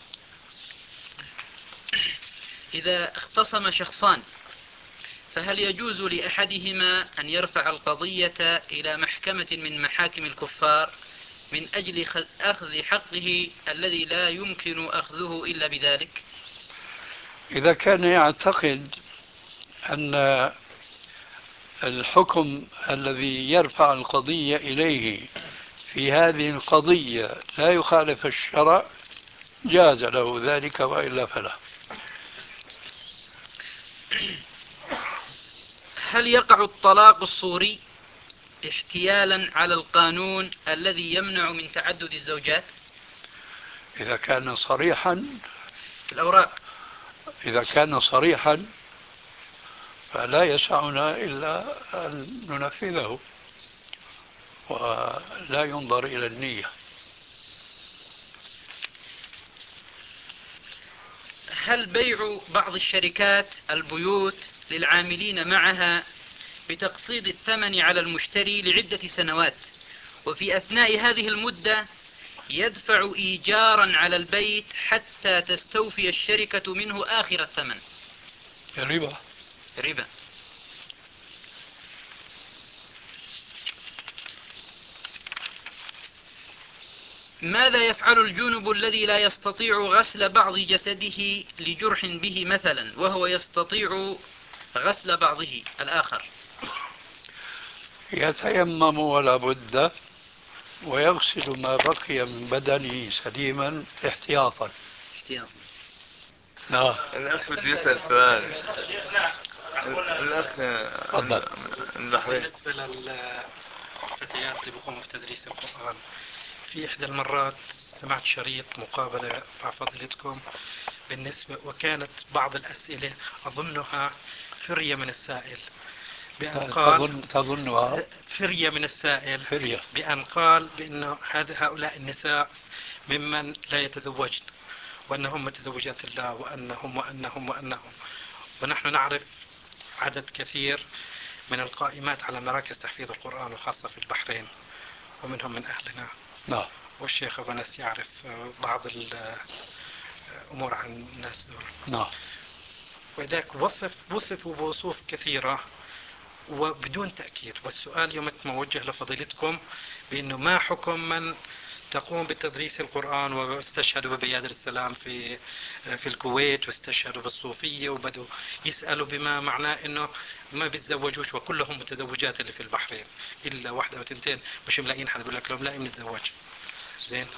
Speaker 5: إذا اختصم شخصان فهل يجوز لأحدهما أن يرفع القضية إلى محكمة من محاكم الكفار من أجل أخذ حقه الذي لا يمكن أخذه إلا بذلك؟
Speaker 4: إذا كان يعتقد أن الحكم الذي يرفع القضية إليه في هذه القضية لا يخالف الشرع جاز له ذلك، وإلا فلا.
Speaker 5: هل يقع الطلاق الصوري احتيالا على القانون الذي يمنع من تعدد الزوجات؟
Speaker 4: إذا كان صريحا
Speaker 5: في الأوراق،
Speaker 4: إذا كان صريحا فلا يسعنا إلا أن ننفذه ولا ينظر إلى النية.
Speaker 5: هل بيع بعض الشركات البيوت للعاملين معها بتقسيط الثمن على المشتري لعدة سنوات، وفي أثناء هذه المدة يدفع إيجارا على البيت حتى تستوفي الشركة منه آخر الثمن؟ ربا. ماذا يفعل الجنب الذي لا يستطيع غسل بعض جسده لجرح به مثلا، وهو يستطيع غسل بعضه الآخر؟
Speaker 4: يتيمم ولا بد، ويغسل ما بقي من بدنه سليما احتياطا. نعم.
Speaker 6: الأخ بده يسأل سؤال. الأخ
Speaker 11: بالنسبة للفتيات اللي بيقوموا بتدريس القرآن، في إحدى المرات سمعت شريط مقابلة مع فضيلتكم بالنسبة، وكانت بعض الأسئلة أظنها فرية من السائل، بأن قال
Speaker 4: تظنها
Speaker 11: فرية من السائل بأن قال بأن هؤلاء النساء ممن لا يتزوجن، وأنهم متزوجات الله، وأنهم ونحن نعرف عدد كثير من القائمات على مراكز تحفيظ القرآن وخاصة في البحرين، ومنهم من أهلنا.
Speaker 4: نعم.
Speaker 11: والشيخ أبو أنس يعرف بعض الأمور عن الناس دول.
Speaker 4: نعم.
Speaker 11: وذاك وصفوا بوصوف كثيرة وبدون تأكيد. والسؤال يوم موجه لفضيلتكم بأنه ما حكم من تقوم بتدريس القرآن واستشهدوا ببيادر السلام في الكويت، واستشهدوا بالصوفية، وبدوا يسألوا بما معناه انه ما بيتزوجوش، وكلهم متزوجات اللي في البحرين الا واحدة وتنتين مش ملاقيين حد، بيقول لك لو ملاقيين نتزوج. زين.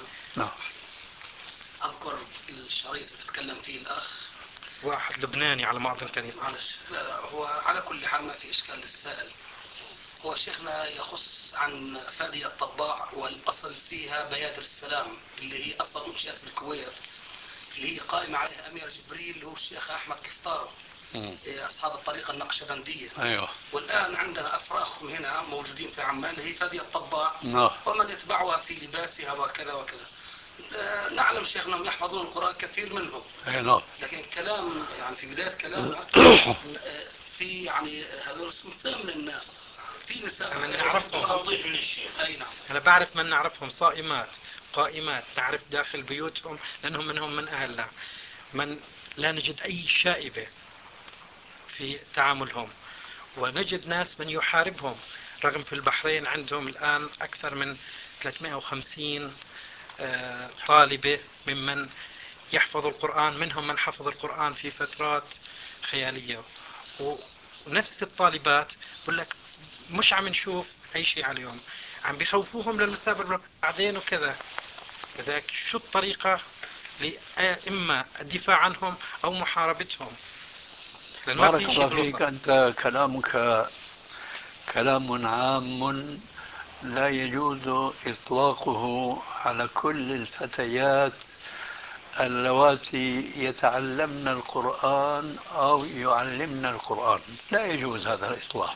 Speaker 2: اذكر الشريط اللي بتكلم فيه الاخ
Speaker 11: واحد لبناني على ما اظن كان يسأل.
Speaker 2: معلش، لا هو على كل حال ما في اشكال للسائل. هو شيخنا يخص عن فادي الطباع، والأصل فيها بيادر السلام اللي هي أصلا أنشئت في الكويت، اللي هي قائمة عليها أمير جبريل اللي هو الشيخ أحمد كفتارو، أصحاب الطريقة النقشبندية.
Speaker 4: أيوه.
Speaker 2: والآن عندنا أفراخهم هنا موجودين في عمان اللي هي فادي الطباع، ومن يتبعها في لباسها وكذا وكذا. نعلم شيخنا يحفظون القرآن كثير منهم. لكن كلام يعني في بداية كلامك في يعني هذول اسمهم من الناس، في نساء
Speaker 11: أنا نعرفهم.
Speaker 2: توضيح من الشيخ. أي نعم.
Speaker 11: أنا بعرف من نعرفهم صائمات قائمات، تعرف داخل بيوتهم لأنهم منهم من أهلنا، من لا نجد أي شائبة في تعاملهم، ونجد ناس من يحاربهم، رغم في البحرين عندهم الآن أكثر من 350 طالبة ممن يحفظ القرآن، منهم من حفظ القرآن في فترات خيالية، ونفس الطالبات بقول لك مش عم نشوف أي شيء عليهم، عم بيخوفوهم للمستقبل بعدين وكذا. لذلك شو الطريقة إما الدفاع عنهم أو محاربتهم؟
Speaker 4: بارك الله فيك. أنت كلامك كلام عام لا يجوز إطلاقه على كل الفتيات اللواتي يتعلمن القرآن أو يعلمن القرآن، لا يجوز هذا الإطلاق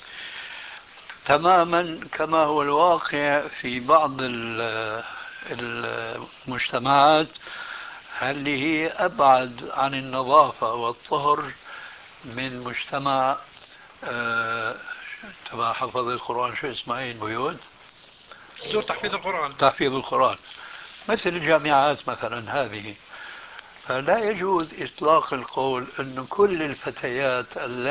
Speaker 4: تماما، كما هو الواقع في بعض المجتمعات اللي هي أبعد عن النظافة والطهر من مجتمع تبع حفظ القرآن. شو اسمها البيوت؟
Speaker 11: دور تحفيظ القرآن.
Speaker 4: تحفيظ القرآن مثل الجامعات مثلا هذه. فلا يجوز إطلاق القول أن كل الفتيات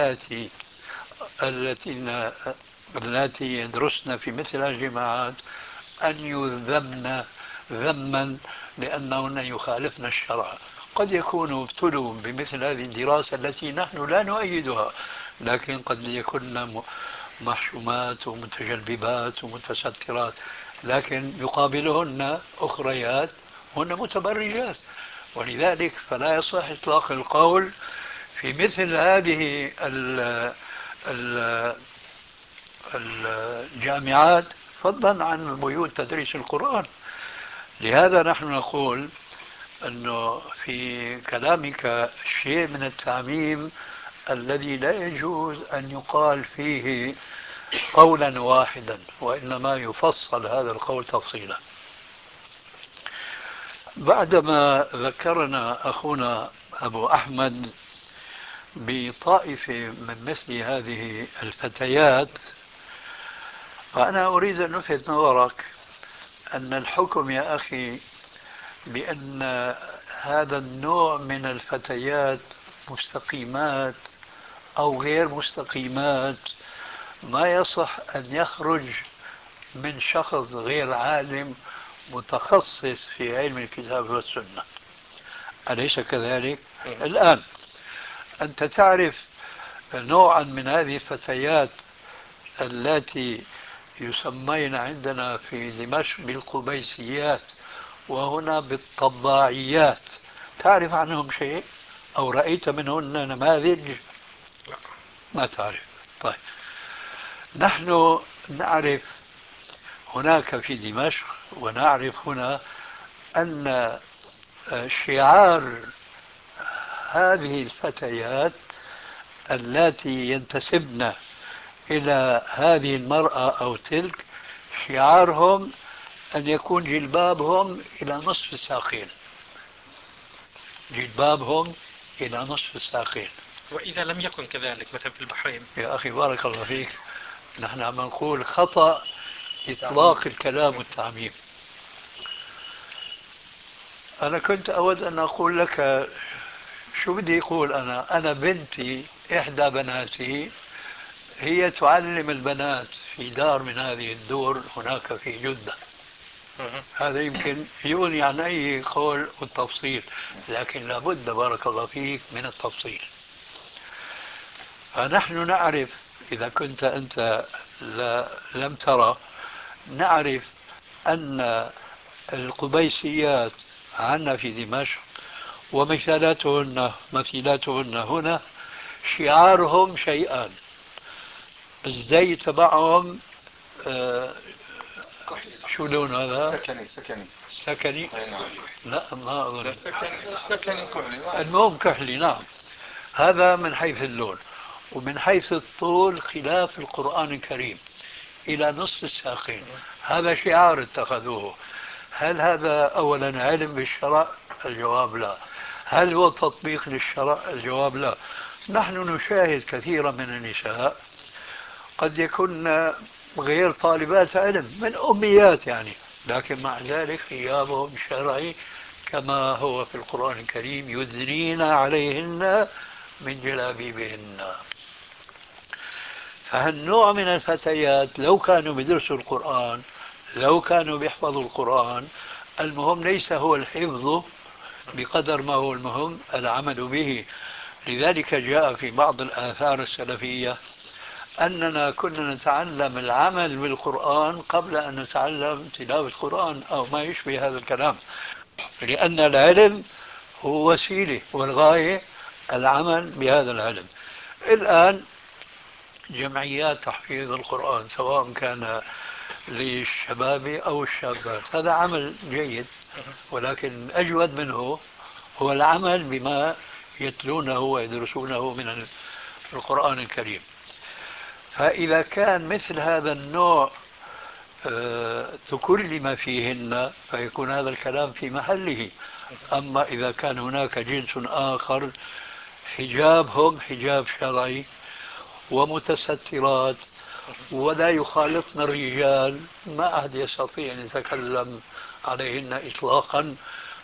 Speaker 4: التي يدرسن في مثل الجامعات أن يذمن ذما لأنهن يخالفن الشرع. قد يكونوا ابتلوا بمثل هذه الدراسة التي نحن لا نؤيدها، لكن قد يكون محشومات ومتجلبات ومتسترات، لكن يقابلهن أخريات هن متبرجات. ولذلك فلا يصح إطلاق القول في مثل هذه الجامعات فضلا عن بيوت تدريس القرآن. لهذا نحن نقول أنه في كلامك شيء من التعميم الذي لا يجوز أن يقال فيه قولا واحدا، وإنما يفصل هذا القول تفصيلا. بعدما ذكرنا أخونا أبو أحمد بطائفة من مثل هذه الفتيات، فأنا أريد أن ألفت نظرك أن الحكم يا أخي بأن هذا النوع من الفتيات مستقيمات أو غير مستقيمات ما يصح أن يخرج من شخص غير عالم متخصص في علم الكتاب والسنة، أليس كذلك؟ الآن أنت تعرف نوعا من هذه الفتيات التي يسمين عندنا في دمشق بالقبيسيات وهنا بالطباعيات، تعرف عنهم شيء أو رأيت منهن نماذج؟ ما تعرف. طيب، نحن نعرف هناك في دمشق ونعرف هنا أن شعار هذه الفتيات التي ينتسبن إلى هذه المرأة أو تلك، شعارهم أن يكون جلبابهم إلى نصف الساقين، جلبابهم إلى نصف الساقين.
Speaker 11: وإذا لم يكن كذلك مثلا في البحرين؟
Speaker 4: يا أخي بارك الله فيك، نحن عم نقول خطأ إطلاق الكلام والتعميم. أنا كنت أود أن أقول لك شو بدي أقول. أنا بنتي إحدى بناتي هي تعلم البنات في دار من هذه الدور هناك في جدة. هذا يمكن يغني عن أي قول والتفصيل، لكن لابد بارك الله فيك من التفصيل. فنحن نعرف، إذا كنت أنت لم ترى، نعرف أن القبيسيات عندنا في دمشق ومثالاتهن هنا شعارهم شيئان. الزي تبعهم شو لون هذا؟ سكني لا ما أظن
Speaker 6: سكني كحلي،
Speaker 4: المهم كحلي. نعم، هذا من حيث اللون، ومن حيث الطول خلاف القرآن الكريم إلى نصف الساقين. هذا شعار اتخذوه. هل هذا أولا علم بالشرع؟ الجواب لا. هل هو تطبيق للشرع؟ الجواب لا. نحن نشاهد كثيرا من النساء قد يكون غير طالبات علم، من أميات يعني، لكن مع ذلك حجابهم شرعي كما هو في القرآن الكريم: يدنين عليهن من جلابيبهن. فهالنوع من الفتيات لو كانوا بيدرسوا القرآن، لو كانوا بيحفظوا القرآن، المهم ليس هو الحفظ بقدر ما هو المهم العمل به. لذلك جاء في بعض الآثار السلفية أننا كنا نتعلم العمل بالقرآن قبل أن نتعلم تلاوة القرآن أو ما يشبه هذا الكلام، لأن العلم هو وسيلة والغاية العمل بهذا العلم. الآن جمعيات تحفيظ القرآن سواء كان للشباب أو الشابات، هذا عمل جيد، ولكن أجود منه هو العمل بما يتلونه ويدرسونه من القرآن الكريم. فإذا كان مثل هذا النوع تكلم فيهن فيكون هذا الكلام في محله. أما إذا كان هناك جنس آخر حجابهم حجاب شرعي ومتسترات ولا يخالطن الرجال، ما أحد يستطيع أن يتكلم عليهن إطلاقا.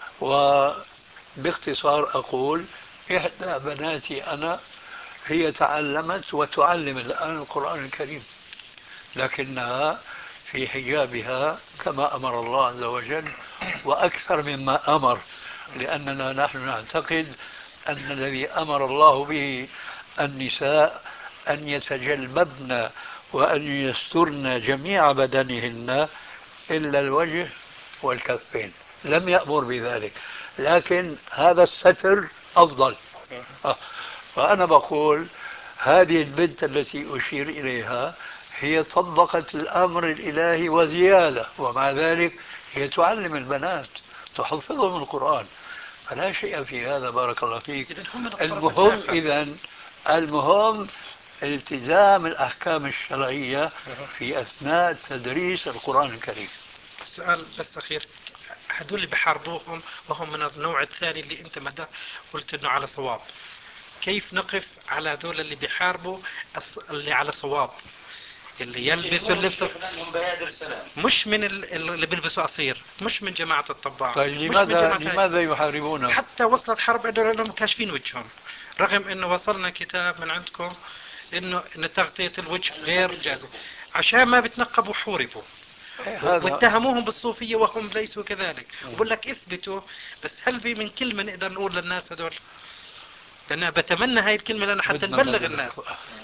Speaker 4: وباختصار أقول إحدى بناتي أنا هي تعلمت وتعلم الآن القرآن الكريم، لكنها في حجابها كما أمر الله عز وجل وأكثر مما أمر، لأننا نحن نعتقد أن الذي أمر الله به النساء أن يتجلببن وأن يسترن جميع بدنهن إلا الوجه والكفين، لم يأمر بذلك، لكن هذا الستر أفضل. فأنا بقول هذه البنت التي أشير إليها هي طبقت الأمر الإلهي وزيادة، ومع ذلك هي تعلم البنات تحفظهم القرآن، فلا شيء في هذا بارك الله فيك. المهم إذن المهم التزام الأحكام الشرعية في أثناء تدريس القرآن الكريم.
Speaker 11: سؤال بس أخير، هدول اللي بحاربوهم وهم من النوع الثاني اللي أنت مدى قلت أنه على صواب، كيف نقف على هذول اللي بيحاربوا اللي على صواب، اللي يلبسوا اللبس مش من اللي بيلبسوا قصير، مش من جماعة الطباع؟
Speaker 4: طيب
Speaker 11: مش من
Speaker 4: لماذا يحاربونه؟
Speaker 11: حتى وصلت حرب انهم كاشفين وجههم، رغم انه وصلنا كتاب من عندكم انه ان تغطية الوجه غير جازم، عشان ما بتنقبوا حوربوا واتهموهم بالصوفية وهم ليسوا كذلك. وبقول لك اثبتوا، بس هل في من كلمة نقدر نقول للناس هذول؟ لأن بتمنى هاي الكلمة لنا حتى نبلغ الناس.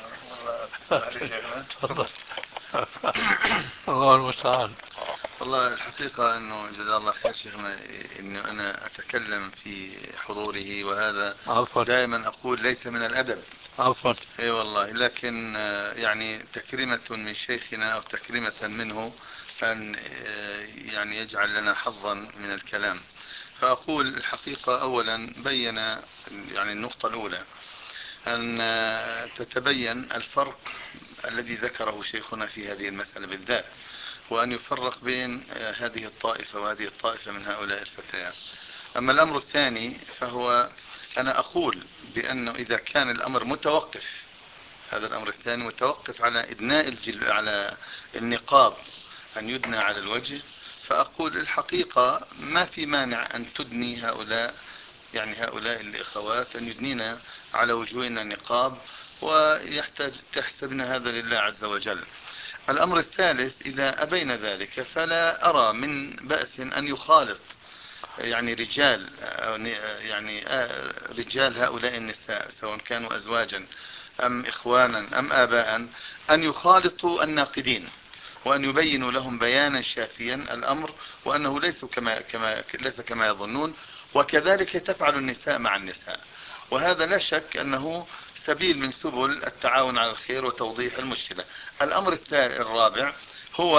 Speaker 4: تفضل. الله المستعان.
Speaker 6: والله الحقيقة أنه جزاه الله خير شيخنا أنه أنا أتكلم في حضوره، وهذا دائما أقول ليس من الأدب.
Speaker 4: عفوا.
Speaker 6: اي والله، لكن يعني تكريمة من شيخنا أو تكريمة منه أن يعني يجعل لنا حظا من الكلام. فأقول الحقيقة أولا بين يعني النقطة الأولى أن تتبين الفرق الذي ذكره شيخنا في هذه المسألة بالذات، وأن يفرق بين هذه الطائفة وهذه الطائفة من هؤلاء الفتيات. أما الأمر الثاني فهو أنا أقول بأنه إذا كان الأمر متوقف، هذا الأمر الثاني متوقف على إدناء على النقاب، أن يدنى على الوجه، فأقول الحقيقة ما في مانع أن تدني هؤلاء، يعني هؤلاء الإخوات أن يدنينا على وجوهنا النقاب، ويحتاج تحسبن هذا لله عز وجل. الأمر الثالث إذا أبين ذلك فلا أرى من بأس أن يخالط يعني رجال، يعني رجال هؤلاء النساء سواء كانوا أزواجا أم إخوانا أم آباء، أن يخالطوا الناقدين وأن يبينوا لهم بيانا شافيا الأمر، وأنه ليس كما يظنون. وكذلك تفعل النساء مع النساء، وهذا لا شك أنه سبيل من سبل التعاون على الخير وتوضيح المشكلة. الأمر الرابع هو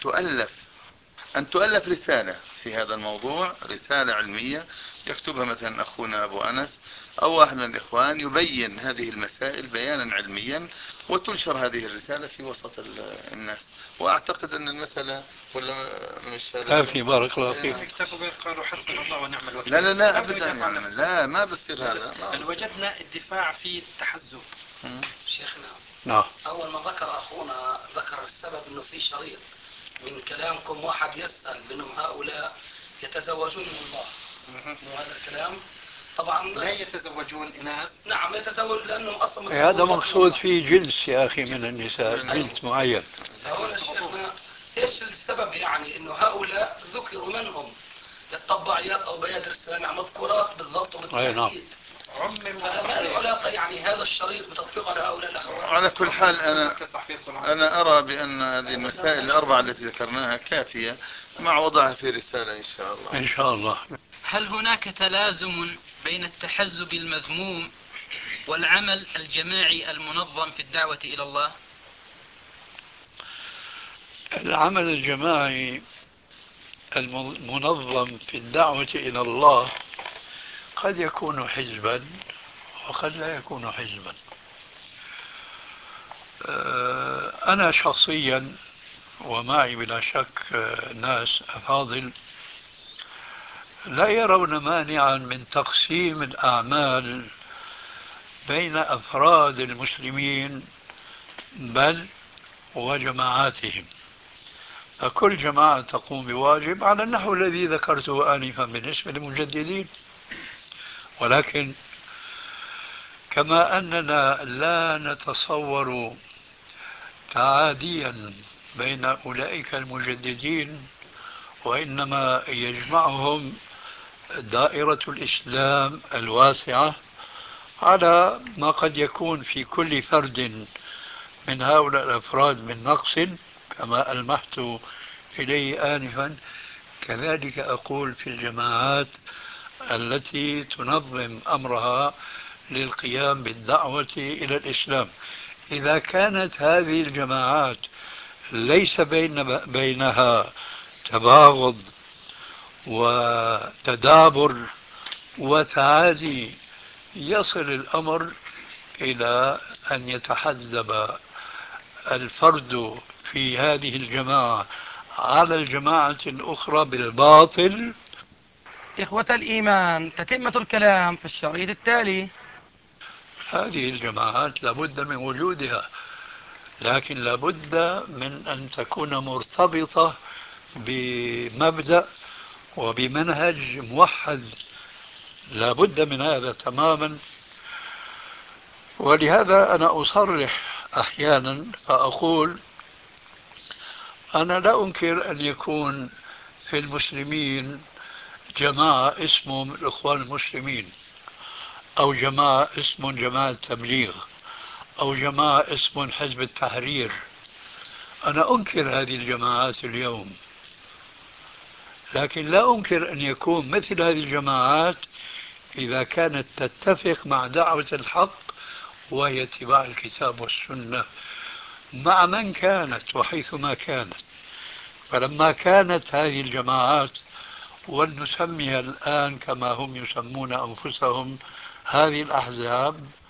Speaker 6: أن تؤلف رسالة في هذا الموضوع، رسالة علمية يكتبها مثلا أخونا أبو أنس أو واحد من الإخوان يبين هذه المسائل بيانا علميا، وتنشر هذه الرسالة في وسط الناس. وأعتقد أن المسألة ولا مش هذا
Speaker 4: في بارك الله فيك.
Speaker 11: قالوا حسبنا الله ونعم الوكيل.
Speaker 6: لا أبدا، يعني لا ما بصير هذا.
Speaker 11: أن وجدنا الدفاع في التحزب.
Speaker 2: شيخنا
Speaker 4: نعم.
Speaker 2: أول ما ذكر أخونا ذكر السبب أنه في شريط من كلامكم واحد يسأل بأنهم هؤلاء يتزوجون من الله، وهذا الكلام طبعا
Speaker 11: لا يتزوجون إناث.
Speaker 2: نعم يتزوج لأنهم أصلا
Speaker 4: هذا مقصود فيه جنس يا أخي من النساء، جنس معين.
Speaker 2: هنا شيخنا إيش السبب يعني أنه هؤلاء ذكروا منهم الطباعيات أو بيادر السلام يعني مذكورات بالضبط وبالتحديد، فما العلاقة يعني هذا الشريط بتطبيق على هؤلاء الأخوات؟
Speaker 6: على كل حال أنا أرى بأن هذه المسائل الأربعة التي ذكرناها كافية مع وضعها في رسالة إن شاء الله.
Speaker 4: إن شاء الله.
Speaker 5: هل هناك تلازم بين التحزب المذموم والعمل الجماعي المنظم في الدعوة إلى الله؟
Speaker 4: العمل الجماعي المنظم في الدعوة إلى الله قد يكون حزبا وقد لا يكون حزبا. أنا شخصيا ومعي بلا شك ناس أفاضل لا يرون مانعا من تقسيم الأعمال بين أفراد المسلمين بل وجماعاتهم، فكل جماعة تقوم بواجب على النحو الذي ذكرته آنفا بالنسبة للمجددين. ولكن كما أننا لا نتصور تعاديا بين أولئك المجددين، وإنما يجمعهم دائرة الإسلام الواسعة على ما قد يكون في كل فرد من هؤلاء الأفراد من نقص كما ألمحت إليه آنفا، كذلك أقول في الجماعات التي تنظم أمرها للقيام بالدعوة إلى الإسلام. إذا كانت هذه الجماعات ليس بينها تباغض وتدابر وتعادي، يصل الأمر إلى أن يتحزب الفرد في هذه الجماعة على الجماعة الأخرى بالباطل.
Speaker 1: إخوة الإيمان، تتمة الكلام في الشريط التالي.
Speaker 4: هذه الجماعات لابد من وجودها، لكن لابد من أن تكون مرتبطة بمبدأ وبمنهج موحد، لابد من هذا تماما. ولهذا أنا أصرح أحيانا فأقول أنا لا أنكر أن يكون في المسلمين جماعة اسمهم الإخوان المسلمين، أو جماعة اسمهم جماعة تبليغ، أو جماعة اسمهم حزب التحرير. أنا أنكر هذه الجماعات اليوم، لكن لا أنكر أن يكون مثل هذه الجماعات إذا كانت تتفق مع دعوة الحق وهي اتباع الكتاب والسنة مع من كانت وحيثما كانت. فلما كانت هذه الجماعات، ولنسميها الآن كما هم يسمون أنفسهم، هذه الأحزاب،